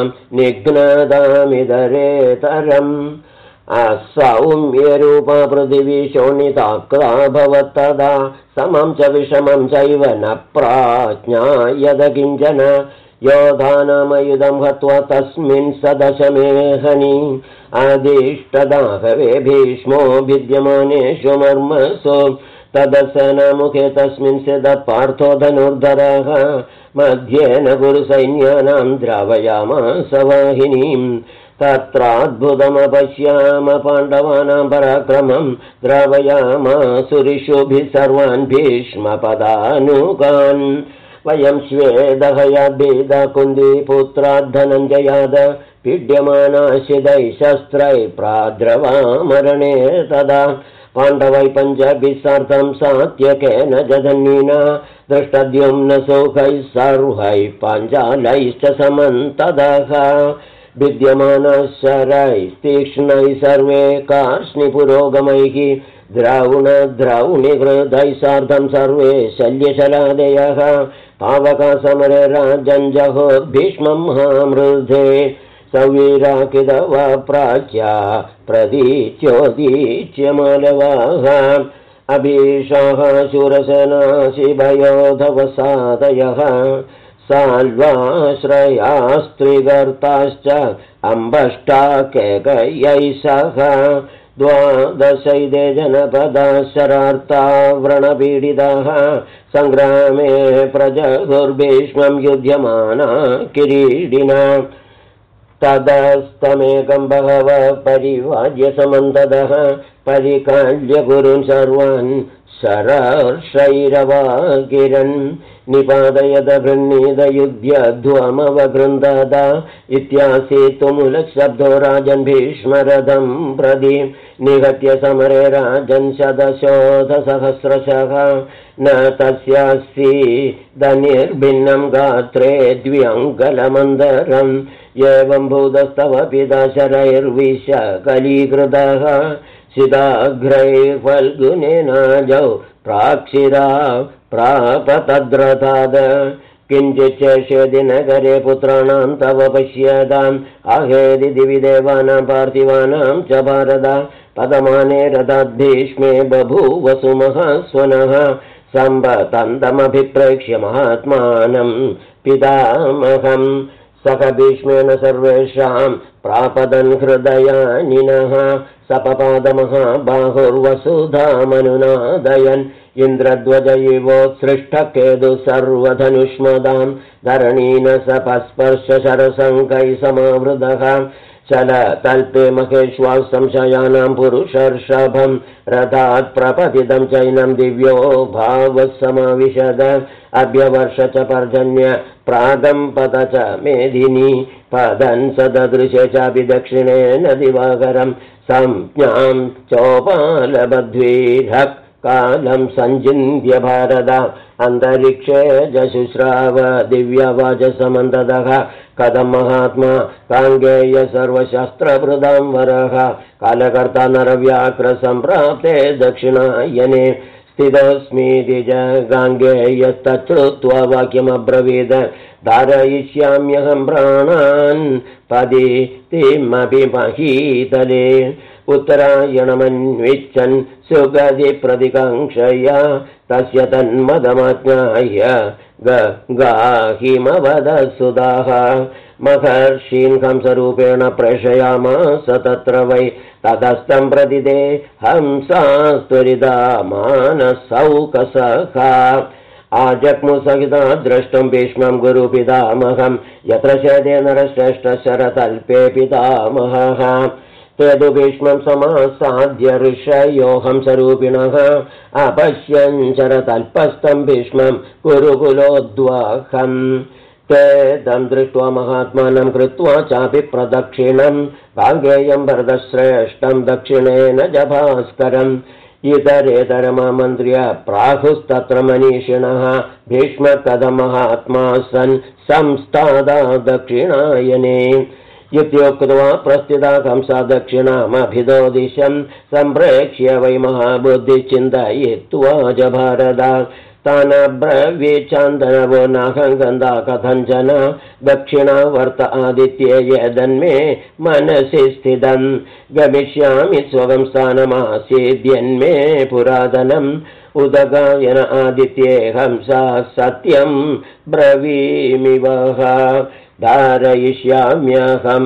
निघ्नदामिदरेतरम् असौम्यरूपा पृथिवी शोणिताक्राभवत्तदा समं च विषमं चैव न प्राज्ञायद किञ्चन योधानामयुधं हत्वा तस्मिन् सदशमेहनि आदिष्टदाहवे भीष्मो विद्यमानेषु मर्मसु तदसनमुखे तस्मिन् सिद्धपार्थो धनुर्धरः मध्येन गुरुसैन्यानां द्रावयामास वाहिनीम् तत्राद्भुतमपश्याम पाण्डवानां पराक्रमं द्रावयामासुरिषुभिः सर्वान् भीष्मपदानुगान् वयं श्वेदहयाद्भेद कुन्दीपुत्राद् धनञ्जयाद पीड्यमानाशिदैः शस्त्रैः प्राद्रवामरणे तदा पाण्डवै पञ्चभिः सार्धं सात्यकेन जधन्विना दृष्टद्युम्न सुखैः सर्वैः पाञ्चालैश्च समन्तदः विद्यमानशरैस्तीक्ष्णैः सर्वे कार्ष्णिपुरोगमैः द्रौणिहृदैः सार्धं सर्वे शल्यशलादयः पावकसमरे राजञ्जहोद्भीष्मं महामृधे सवीराकिदवा प्राच्या प्रदीच्योदीच्य मालवाः अभीषाः शूरसेनाशिभयोधवसादयः साल्वाश्रयास्त्रिगर्ताश्च अम्बष्टाकेकयैः सह द्वादशैदे जनपदाः शरार्ता व्रणपीडिताः सङ्ग्रामे प्रजगुर्भीष्मं युध्यमाना किरीटिना तदस्तमेकं बहवः परिवाज्य समन्ततः परिकाल्य गुरुन् सर्वान् शरर्षैरवागिरन् निपादयद गृह्णीदयुध्यध्वमवगृन्धद इत्यासीतुमुलशब्दो राजन् भीष्मरथं प्रति निहत्य समरे राजन् शतशोधसहस्रशः न तस्यासीदनिर्भिन्नं गात्रे द्व्यङ्गलमन्दरम् एवं भूतस्तव पिता शरैर्विषकलीकृतः सिदाग्रैर्फल्गुनेनाजौ प्राक्षिरा प्रापतद्रथाद किञ्चिच्चेष्यति नगरे पुत्राणां तव पश्यताम् अहेदि दिवि देवानां पार्थिवानां च भारत पदमाने रथाद्भीष्मे बभूव सुमहास्वनः सम्पतन्तमभिप्रेक्ष्य महात्मानं पितामहम् सख भीष्मेण सर्वेषां प्रापदन् हृदयानिनः सपपादमहाबाहुर्वसुधामनुनादयन् इन्द्रध्वज इवोत्सृष्टकेतु सर्वधनुष्मदां धरणीन सपस्पर्श शरसङ्कैः समावृतः चलतल्पे महेश्वासं शयानां पुरुषर्षभं रथात् प्रपतितं चैनं दिव्यो भावसमाविशद अभ्यवर्ष च पर्जन्य प्रागम्पत च मेदिनी पदन् सददृशे चापि दक्षिणेन दिवाकरं संज्ञां चोपालबद्वीढः कालं सञ्जिन्त्य भारत अन्तरिक्षे जशुश्राव दिव्यवाचसमन्ततः कथं महात्मा काङ्गेय सर्वशस्त्रभृतां वरः कालकर्ता नरव्याघ्र सम्प्राप्ते दक्षिणायने स्थितोऽस्मीति च गाङ्गेयस्तच्छ्रुत्वा वाक्यमब्रवीद धारयिष्याम्यहं प्राणान् पदितिमपि महीतले उत्तरायणमन्विच्छन् सुगतिप्रतिकाङ्क्षया तस्य तन्मदमाज्ञाय गाहिमवदसुधाः महर्षीन् हंसरूपेण प्रेषयामास तत्र वै ततस्तं प्रति ते हंसास्त्वरिता मानसौकसखा आजग्मुसहिता द्रष्टुं भीष्मं गुरुपितामहं यत्र शेदे नरश्रेष्ठ शरतल्पे पितामहः ते तु भीष्मं समासाद्य ऋषयो हंसरूपिणः अपश्यन् शरतल्पस्थं भीष्मं गुरुकुलोद्वाहम् ते तं दृष्ट्वा महात्मानं कृत्वा चापि प्रदक्षिणं गाङ्गेयं भरतश्रेष्ठं दक्षिणेन च भास्करम् इतरेतरमामन्त्र्य प्राहुस्तत्र मनीषिणः भीष्म कथमहात्मा सन् संस्तादा दक्षिणायने इत्युक्त्वा प्रस्थिता कंसा दक्षिणामभिदो दिशं सम्प्रेक्ष्य वै महाबुद्धिश्चिन्तयित्वा च भारत तानब्रवीचान्दनवो नाहङ्गन्धा कथञ्चन दक्षिणावर्त आदित्ये यदन्मे मनसि स्थितं गमिष्यामि स्वगं स्थानमासीद्यन्मे पुरातनम् उदगायन आदित्ये हंसा सत्यं ब्रवीमिवः धारयिष्याम्यहं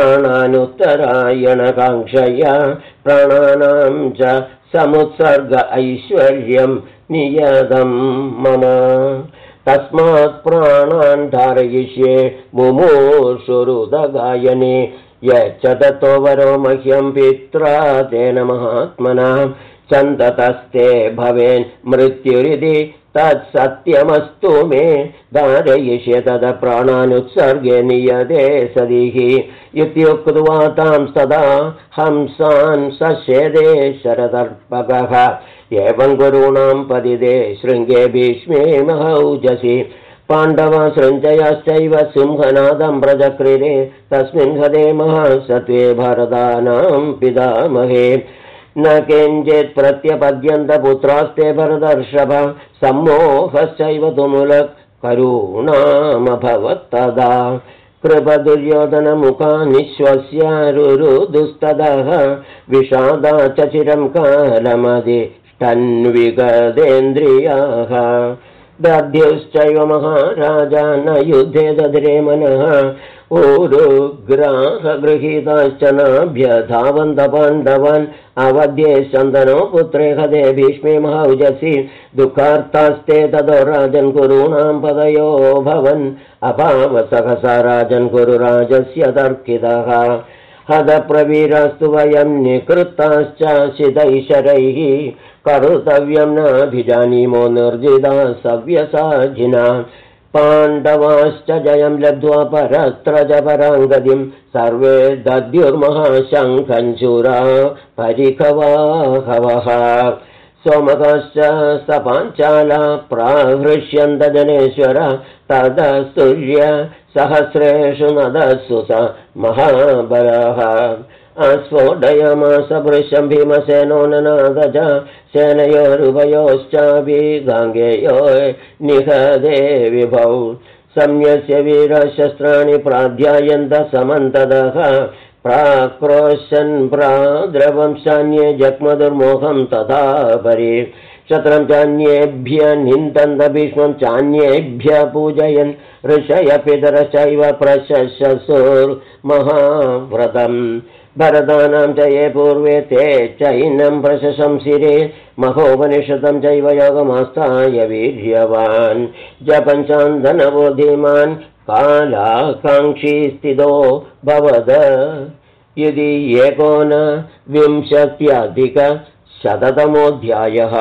प्राणानुत्तरायणकाङ्क्षया प्राणानां च समुत्सर्ग ऐश्वर्यं नियतं मम तस्मात् प्राणान् धारयिष्ये मुमूर्षुरुदगायने यच्च ततो वरो मह्यं पित्रा तेन महात्मना सन्ततस्ते भवेन् मृत्युरिति तत्सत्यमस्तु मे धारयिष्ये तद प्राणानुत्सर्गे नियते सदिः इत्युक्त्वा तां सदा हंसान् सशेदे शरदर्पकः एवं गुरूणां पदिदे शृङ्गे भीष्मे महौजसि पाण्डवा सृञ्जयाश्चैव सिंहनादं प्रचक्रिरे तस्मिन् हदे महासत्त्वे भरतानां पितामहे न किञ्चित् प्रत्यपद्यन्तपुत्रास्ते भरतर्षभ सम्मोहश्चैव तुमुलः करुणामभवत्तदा कृपदुर्योधनमुखा निःश्वस्य रुरुदुस्तदः विषादा च चिरं कालमधिष्ठन्विगदेन्द्रियाः दध्युश्चैव महाराजा न युद्धे दधिरे मनः ऊरुग्राहगृहीताश्च नाभ्यधावन्त पाण्डवान् अवध्ये शन्तनो पुत्रे हदे भीष्मे महौजसि दुःखार्तास्ते ततो राजन् कुरूणां पदयो भवन् अपावसहसा राजन् कुरुराजस्य तर्कितः हदप्रवीरास्तु वयं निकृताश्च शितैशरैः कर्तव्यं नाभिजानीमो निर्जिता सव्यसाचिना पाण्डवाश्च जयं लब्ध्वा परत्र च पराङ्गतिं सर्वे दद्युर्महाशङ्खं शूरा परिखवाहवः सोमकाश्च सपाञ्चाला प्राहृष्यन्त जनेश्वर तदस्तुर्य सहस्रेषु नदस्सु स महाबलः अस्फोटयामास भृशं भीमसेनो ननाद सेनयोरुभयोश्चापि गाङ्गेयो निहदे विभौ सम्यस्य वीरशस्त्राणि प्राध्यायन्त समन्ततः प्राक्रोशन् प्राद्रवं चान्ये जग्मदुर्मोहं तथा परि शत्रं चान्येभ्य निन्दन्त भीष्मं चान्येभ्य पूजयन् ऋषय पितरश्चैव प्रशशसुर्महाव्रतम् भरतानां च ये पूर्वे ते चैनं प्रशंसिरे महोपनिषदं चैव योगमास्ताय वीर्यवान् जपञ्चान्दनवो धीमान् कालाकाङ्क्षी स्थितो भवद यदि 19विंशत्यधिकशततमोऽध्यायः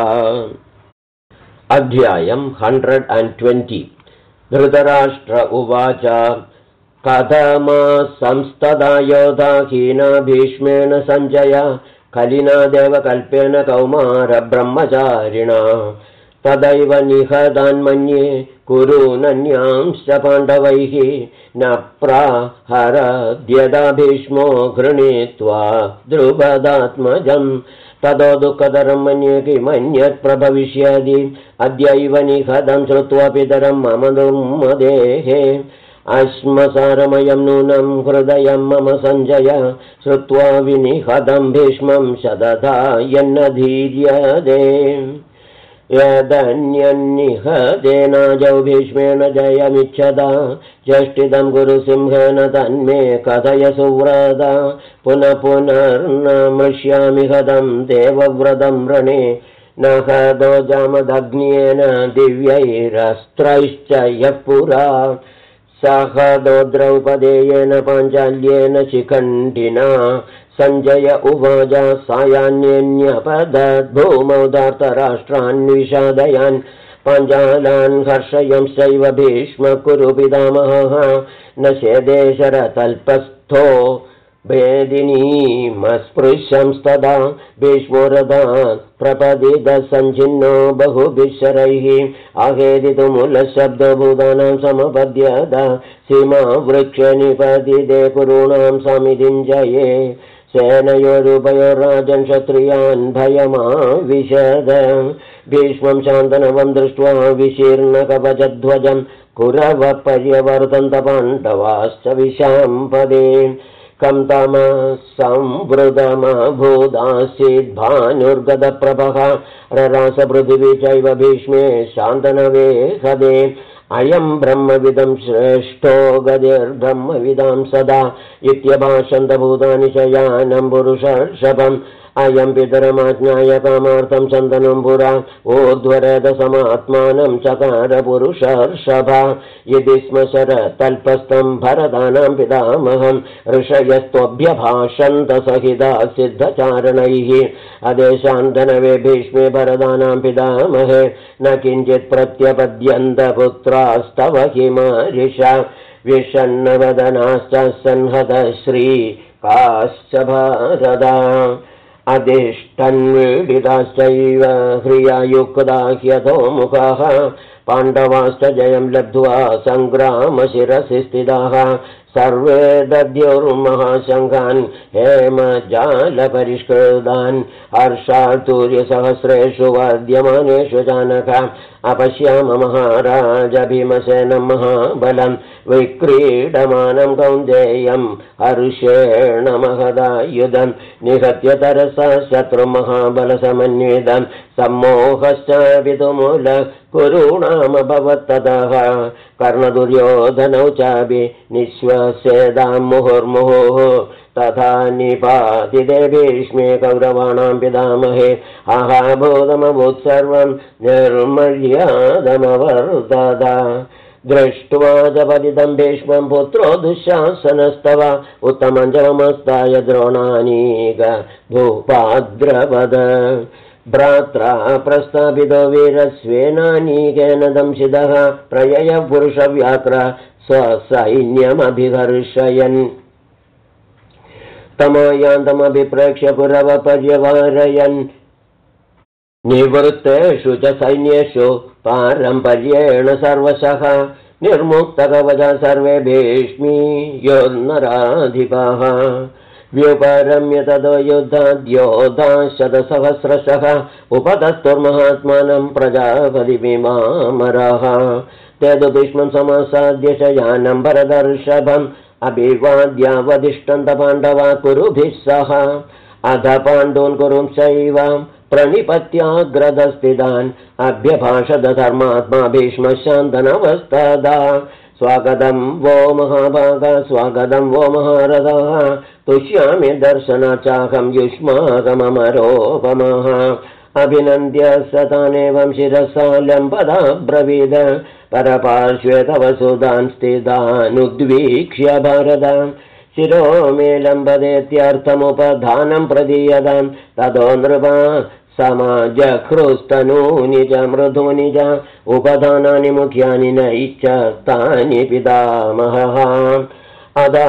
अध्यायं 120 धृतराष्ट्र उवाच कथमा संस्तदा योधा हीना भीष्मेण सञ्जय कलिना देवकल्पेन कौमार ब्रह्मचारिणा तदैव निहतान्मन्ये कुरूनन्यांश्च पाण्डवैः न प्राहरद्यदा भीष्मो गृणीत्वा द्रुपदात्मजं ततो दुःखतरं मन्ये किमन्यत् प्रभविष्यति अद्यैव निहतं श्रुत्वा पितरं मम दुर्मदेः अश्मसारमयं नूनं हृदयं मम सञ्जय श्रुत्वा विनिहतं भीष्मं शतधा यन्नधीर्यते यदन्यन्निहतेनाजौ भीष्मेण जयमिच्छदा चष्टितं गुरुसिंहेन तन्मे कथय सुव्रता पुनः पुनर्न मृष्यामि हतं देवव्रतं रणे न हतो जामदग्न्येन दिव्यैरस्त्रैश्च यः पुरा सह दो द्रौपदेयेन पाञ्चाल्येन शिखण्डिना सञ्जय उवाच सायान्यन्यपदद् भूमौ धार्तराष्ट्रान् विषादयान् पाञ्चालान् हर्षयंश्चैव भीष्म कुरु पितामहः न शेदेशरतल्पस्थो भेदिनीमस्पृश्यंस्तदा भीष्मोरथात् प्रपदितसञ्छिन्नो बहुभिशरैः आहेदितुमुलशब्दभूतानां समपद्यत सीमा वृक्षनिपतिते कुरूणां समितिं जये सेनयोरुभयोर्राजन् क्षत्रियान् भयमाविशद भीष्मं शान्तनवं दृष्ट्वा विशीर्णकवचध्वजं कुरवः पर्यवर्तन्त पाण्डवाश्च विशाम्पदे कं तमसंवृतमभूदासीद् भानुर्गतप्रभः ररासपृथिवी चैव भीष्मे शान्तनवे हदे अयं ब्रह्मविदं श्रेष्ठो गतिर्ब्रह्मविदां सदा इत्यभाषन्तभूतानि शयानं पुरुषर्षभम् अयं पितरमाज्ञाय कामार्थं चन्दनं पुरा ऊर्ध्वरदसमात्मानं चकार पुरुषर्षभा यदि स्म शरतल्पस्थं भरतानां पितामहं ऋषयस्त्वभ्यभाषन्त सहिता सिद्धचारणैः अदेशान्तनवे भीष्मे भरतानां पितामहे न किञ्चित् प्रत्यपद्यन्त पुत्रास्तव किमर्षा विषण्णवदनाश्च संहतश्रीकाश्च भारदा अधिष्ठन्वीडिताश्चैव ह्रियायुक्ता ह्यथो मुखाः पाण्डवाश्च जयं लब्ध्वा सङ्ग्रामशिरसि स्थिताः सर्वे दद्योर्महाशङ्खान् हेमजालपरिष्कृतान् हर्षातुर्यसहस्रेषु वाद्यमानेषु जानका अपश्याम महाराज भीमसेनं महाबलं विक्रीडमानं कौन्तेयं हर्षेण महदायुधं निहत्य तरसा शत्रुमहाबलसमन्वितं सम्मोहश्चापितुमूलः कुरूणामभवत्ततः कर्णदुर्योधनौ चापि निःश्वसेदां मुहुर्मुहुः तथा निपातिते भीष्मे कौरवाणां पितामहे आहाभूतमभूत् सर्वं निर्मर्यादमवर्तत दृष्ट्वा च पतितं भीष्मं पुत्रो दुःशासनस्तव उत्तमं च ममस्ताय द्रोणानीक भूपाद्रवद भ्रात्रा प्रस्थापितो वीरस्वेनानीकेन दंशितः प्रयय पुरुषव्याघ्र स्वसैन्यमभिहर्षयन् तमायान्तमभिप्रेक्ष्य पुरवपर्यवारयन् निवृत्तेषु च सैन्येषु पारम्पर्येण सर्वशः निर्मुक्तकवचा सर्वे भीष्मीयोर्नराधिपाः व्युपरम्य ततो युद्धाद्योधा शतसहस्रशः उपतस्तुर्महात्मानं प्रजापतिमिमामराः ते तु भीष्मं समासाद्य शयानं भरतर्षभम् अभिवाद्यावधिष्ठन्त पाण्डवा कुरुभिः सह अध पाण्डून् कुरुंश्चैव प्रणिपत्याग्रदस्थितान् अभ्यभाषद धर्मात्मा भीष्मशान्तनवस्तदा स्वागतं वो महाभागा स्वागतं वो महारथः तुष्यामि दर्शनाचाहं युष्माकमरोपमः अभिनन्द्य सतानेवं शिरसा लम्पदाब्रवीद परपार्श्वे तव सुधान् स्थितानुद्वीक्ष्य भारतान् शिरो मे लम्बदेत्यर्थमुपधानं प्रदीयतां ततो नृपा समाजहृस्तनूनि च मृदूनि च उपधानानि मुख्यानि नैश्च तानि पितामहः अदा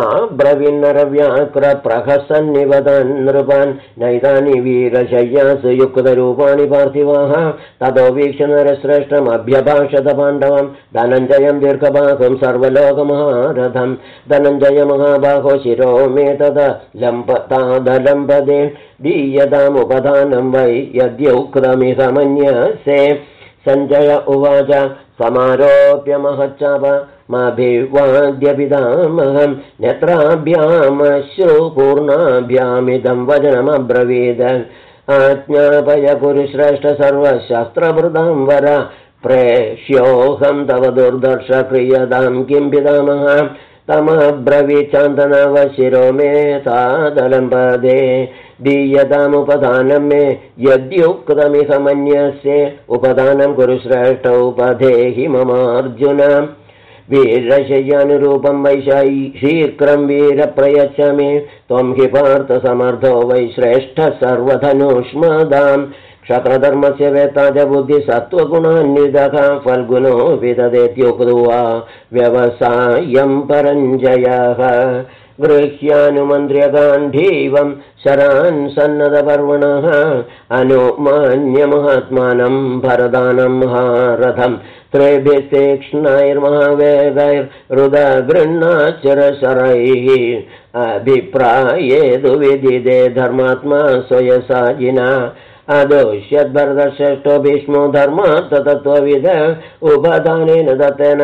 ब्रवीन्नरव्याक्रप्रहसन्निवदन् नृपान् नैतानि वीरशय्यासु युक्तरूपाणि पार्थिवाः ततो वीक्ष्य नरश्रेष्ठमभ्यभाषत पाण्डवं धनञ्जयं दीर्घबाहुं सर्वलोकमहारथं धनञ्जय महाबाहो शिरो मे तदलम्पदे दीयतामुपधानं वै यद्युक्तमिह मन्यसे सञ्जय उवाच समारोप्य महच्चापमभिवाद्य पितामहं नेत्राभ्यामश्रुपूर्णाभ्यामिदं वचनमब्रवीद आज्ञापय पुरुश्रेष्ठ सर्वशास्त्रभृतां वर प्रेष्योऽहं तव दुर्दर्श क्रियतां किं पितामह तमब्रवीचान्दनवशिरो मे तादलम्पदे दीयतामुपधानं मे यद्युक्तमिह मन्यसे उपधानं कुरु श्रेष्ठ उपधेहि ममार्जुन वीरशय्यानुरूपं वैशायी शीघ्रं वीरप्रयच्छमि त्वं हि पार्थ समर्थो वै श्रेष्ठ सर्वधनुष्मदां क्षत्रधर्मस्य वेत्ता च बुद्धिसत्त्वगुणान्वितः फल्गुनो विददेत्युक्त्वा व्यवसायं परञ्जयः गृह्यानुमन्त्र्य गाण्डीवं शरान् सन्नदपर्वणः अनुमान्यमहात्मानं भरदानं महारथं त्रैभिस्तीक्ष्णैर्महावेगैर्रुदगृह्णाचरशरैः अभिप्रायेतु विदिदे धर्मात्मा स्वयसाजिना अदोष्यद्भरतश्रेष्ठो भीष्मो धर्मात्तत्त्वविद उपधानेन दत्तेन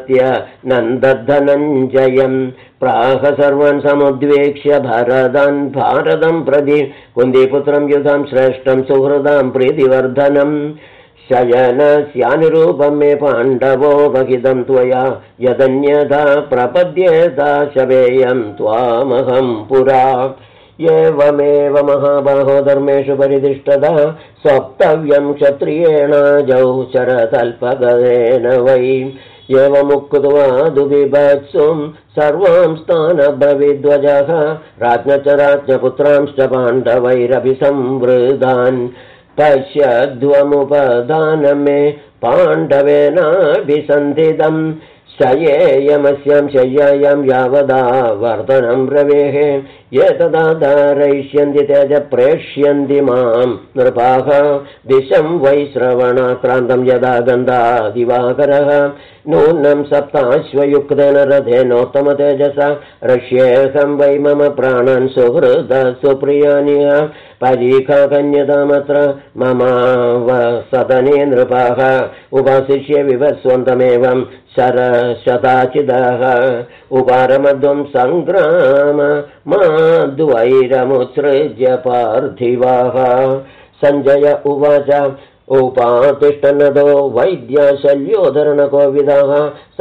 प्रत्यनन्दद्धनञ्जयम् प्राह सर्वान् समुद्वेक्ष्य भरदान् भारतं प्रति कुन्तीपुत्रं युधां श्रेष्ठं सुहृदां प्रीतिवर्धनम् शयनस्यानुरूपं मे पाण्डवोपहितं त्वया यदन्यथा प्रपद्येता शवेयं त्वामहं पुरा एवमेव महाबाहो धर्मेषु परितिष्ठता स्वप्तव्यं क्षत्रियेणाजौ शरतल्पगदेन वै एवमुक्त्वा दुबिभत्सुं सर्वां स्थानब्रवीद्वजः राज्ञ च राज्ञपुत्रांश्च पाण्डवैरभिसंवृतान् पश्यध्वमुपधानं मे पाण्डवेनाभिसन्धितम् शयेयमस्यां शय्यायां यावदा वर्धनं रवेः ये तदा धारयिष्यन्ति तेज प्रेष्यन्ति मां नृपाः दिशं वै श्रवणाक्रान्तं यदा गन्धादिवाकरः नूनं सप्ताश्वयुक्तेन रथेनोत्तमतेजसा रक्ष्येऽहं वै मम प्राणान् सुहृद सुप्रियानिह परीक्षाकन्यतामत्र ममावसदने नृपाः उपाशिष्य विवस्वन्तमेवं शरशताचिदः उपारमध्वं सङ्ग्राम माद्वैरमुत्सृज्य पार्थिवाः सञ्जय उवाच उपातिष्ठन्नतो वैद्यशल्योधरणकोविदाः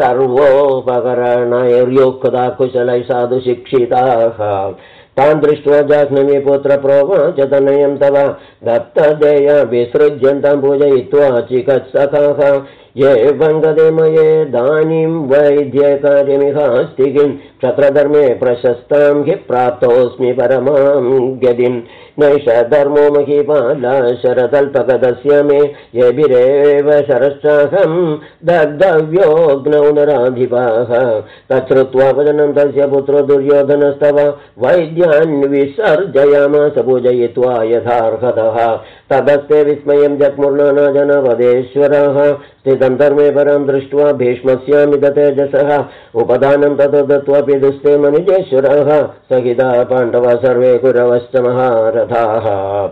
सर्वोपकरणैर्युक्ता कुशलैः साधु शिक्षिताः तान् दृष्ट्वा जाह्नवी पुत्र प्रोवाच तनयं तव दत्तदेय विसृज्यन्तां पूजयित्वा चिकित्सकाः एवं गदे मयेदानीं वैद्यकार्यमिहास्ति किं क्षत्रधर्मे प्रशस्तां हि प्राप्तोऽस्मि परमां गतिं नैष धर्मो महीपाला शरतल्पगदस्य मे येभिरेव शरश्चाहं दग्धव्योऽग्नौ नराधिपाः तच्छ्रुत्वा वदनं तस्य पुत्रो दुर्योधनस्तव वैद्यान् विसर्जयामास पूजयित्वा यथार्हतः तदस्ते विस्मयं जग्मुर्नाना जनपदेश्वरः स्थितं धर्मे परं दृष्ट्वा भीष्मस्यामिद तेजसः उपधानं ततो दत्त्वापि दुस्ते मनुजेश्वरः सहिता पाण्डवा सर्वे कुरवश्च महारथाः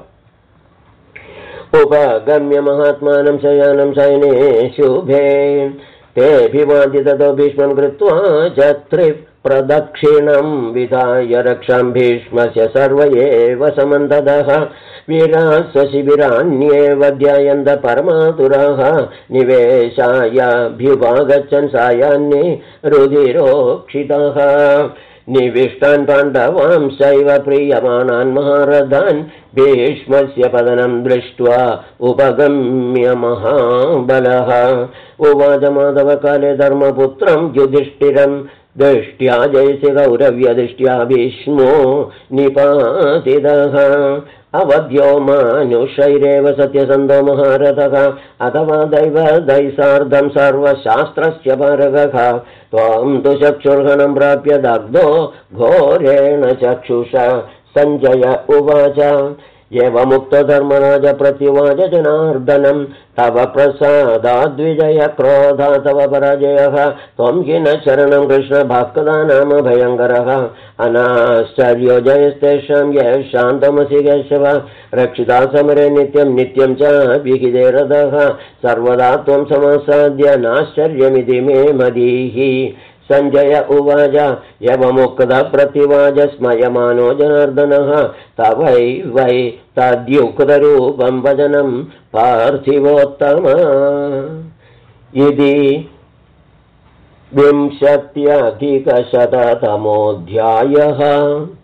उपगम्य महात्मानं शयानं शयने शुभे तेऽभिवाद्य ततो भीष्मं कृत्वा प्रदक्षिणं विधाय रक्षां भीष्मस्य सर्व एव समन्ततः वीरास्वशिबिराण्येव ध्यायन्त परमातुराः निवेशायाभ्युपागच्छन् सायान्ये रुधिरोक्षिताः निविष्टान् पाण्डवांश्चैव प्रीयमाणान् महारथान् भीष्मस्य पतनं दृष्ट्वा उपगम्य महाबलः उवाच माधवकाले धर्मपुत्रं युधिष्ठिरं दृष्ट्या जयसि गौरव्यदृष्ट्या भीष्मो निपातितः अवध्यो मानुषैरेव सत्यसन्धो महारथः अथवा दैवदैः सार्धं सर्वशास्त्रस्य पारगः त्वां तु चक्षुर्हणं प्राप्य दग्धो घोरेण चक्षुषा सञ्जय उवाच एवमुक्तो धर्मराज प्रत्युवाच जनार्दनं तव प्रसादाद्विजय क्रोधा तव पराजयः त्वं हि न शरणं कृष्ण भक्ता नाम भयङ्करः अनाश्चर्यो जयस्तेषां येषां तमसि केशव रक्षिता समरे नित्यं नित्यं च विहिते रथः सर्वदा त्वं समासाद्य नाश्चर्यमिति मे मदीः सञ्जय उवाच एवमुक्तः प्रत्युवाच स्मयमानो जनार्दनः तवै वै तद्युक्तरूपं वचनं पार्थिवोत्तम इति 20अधिकशततमोऽध्यायः।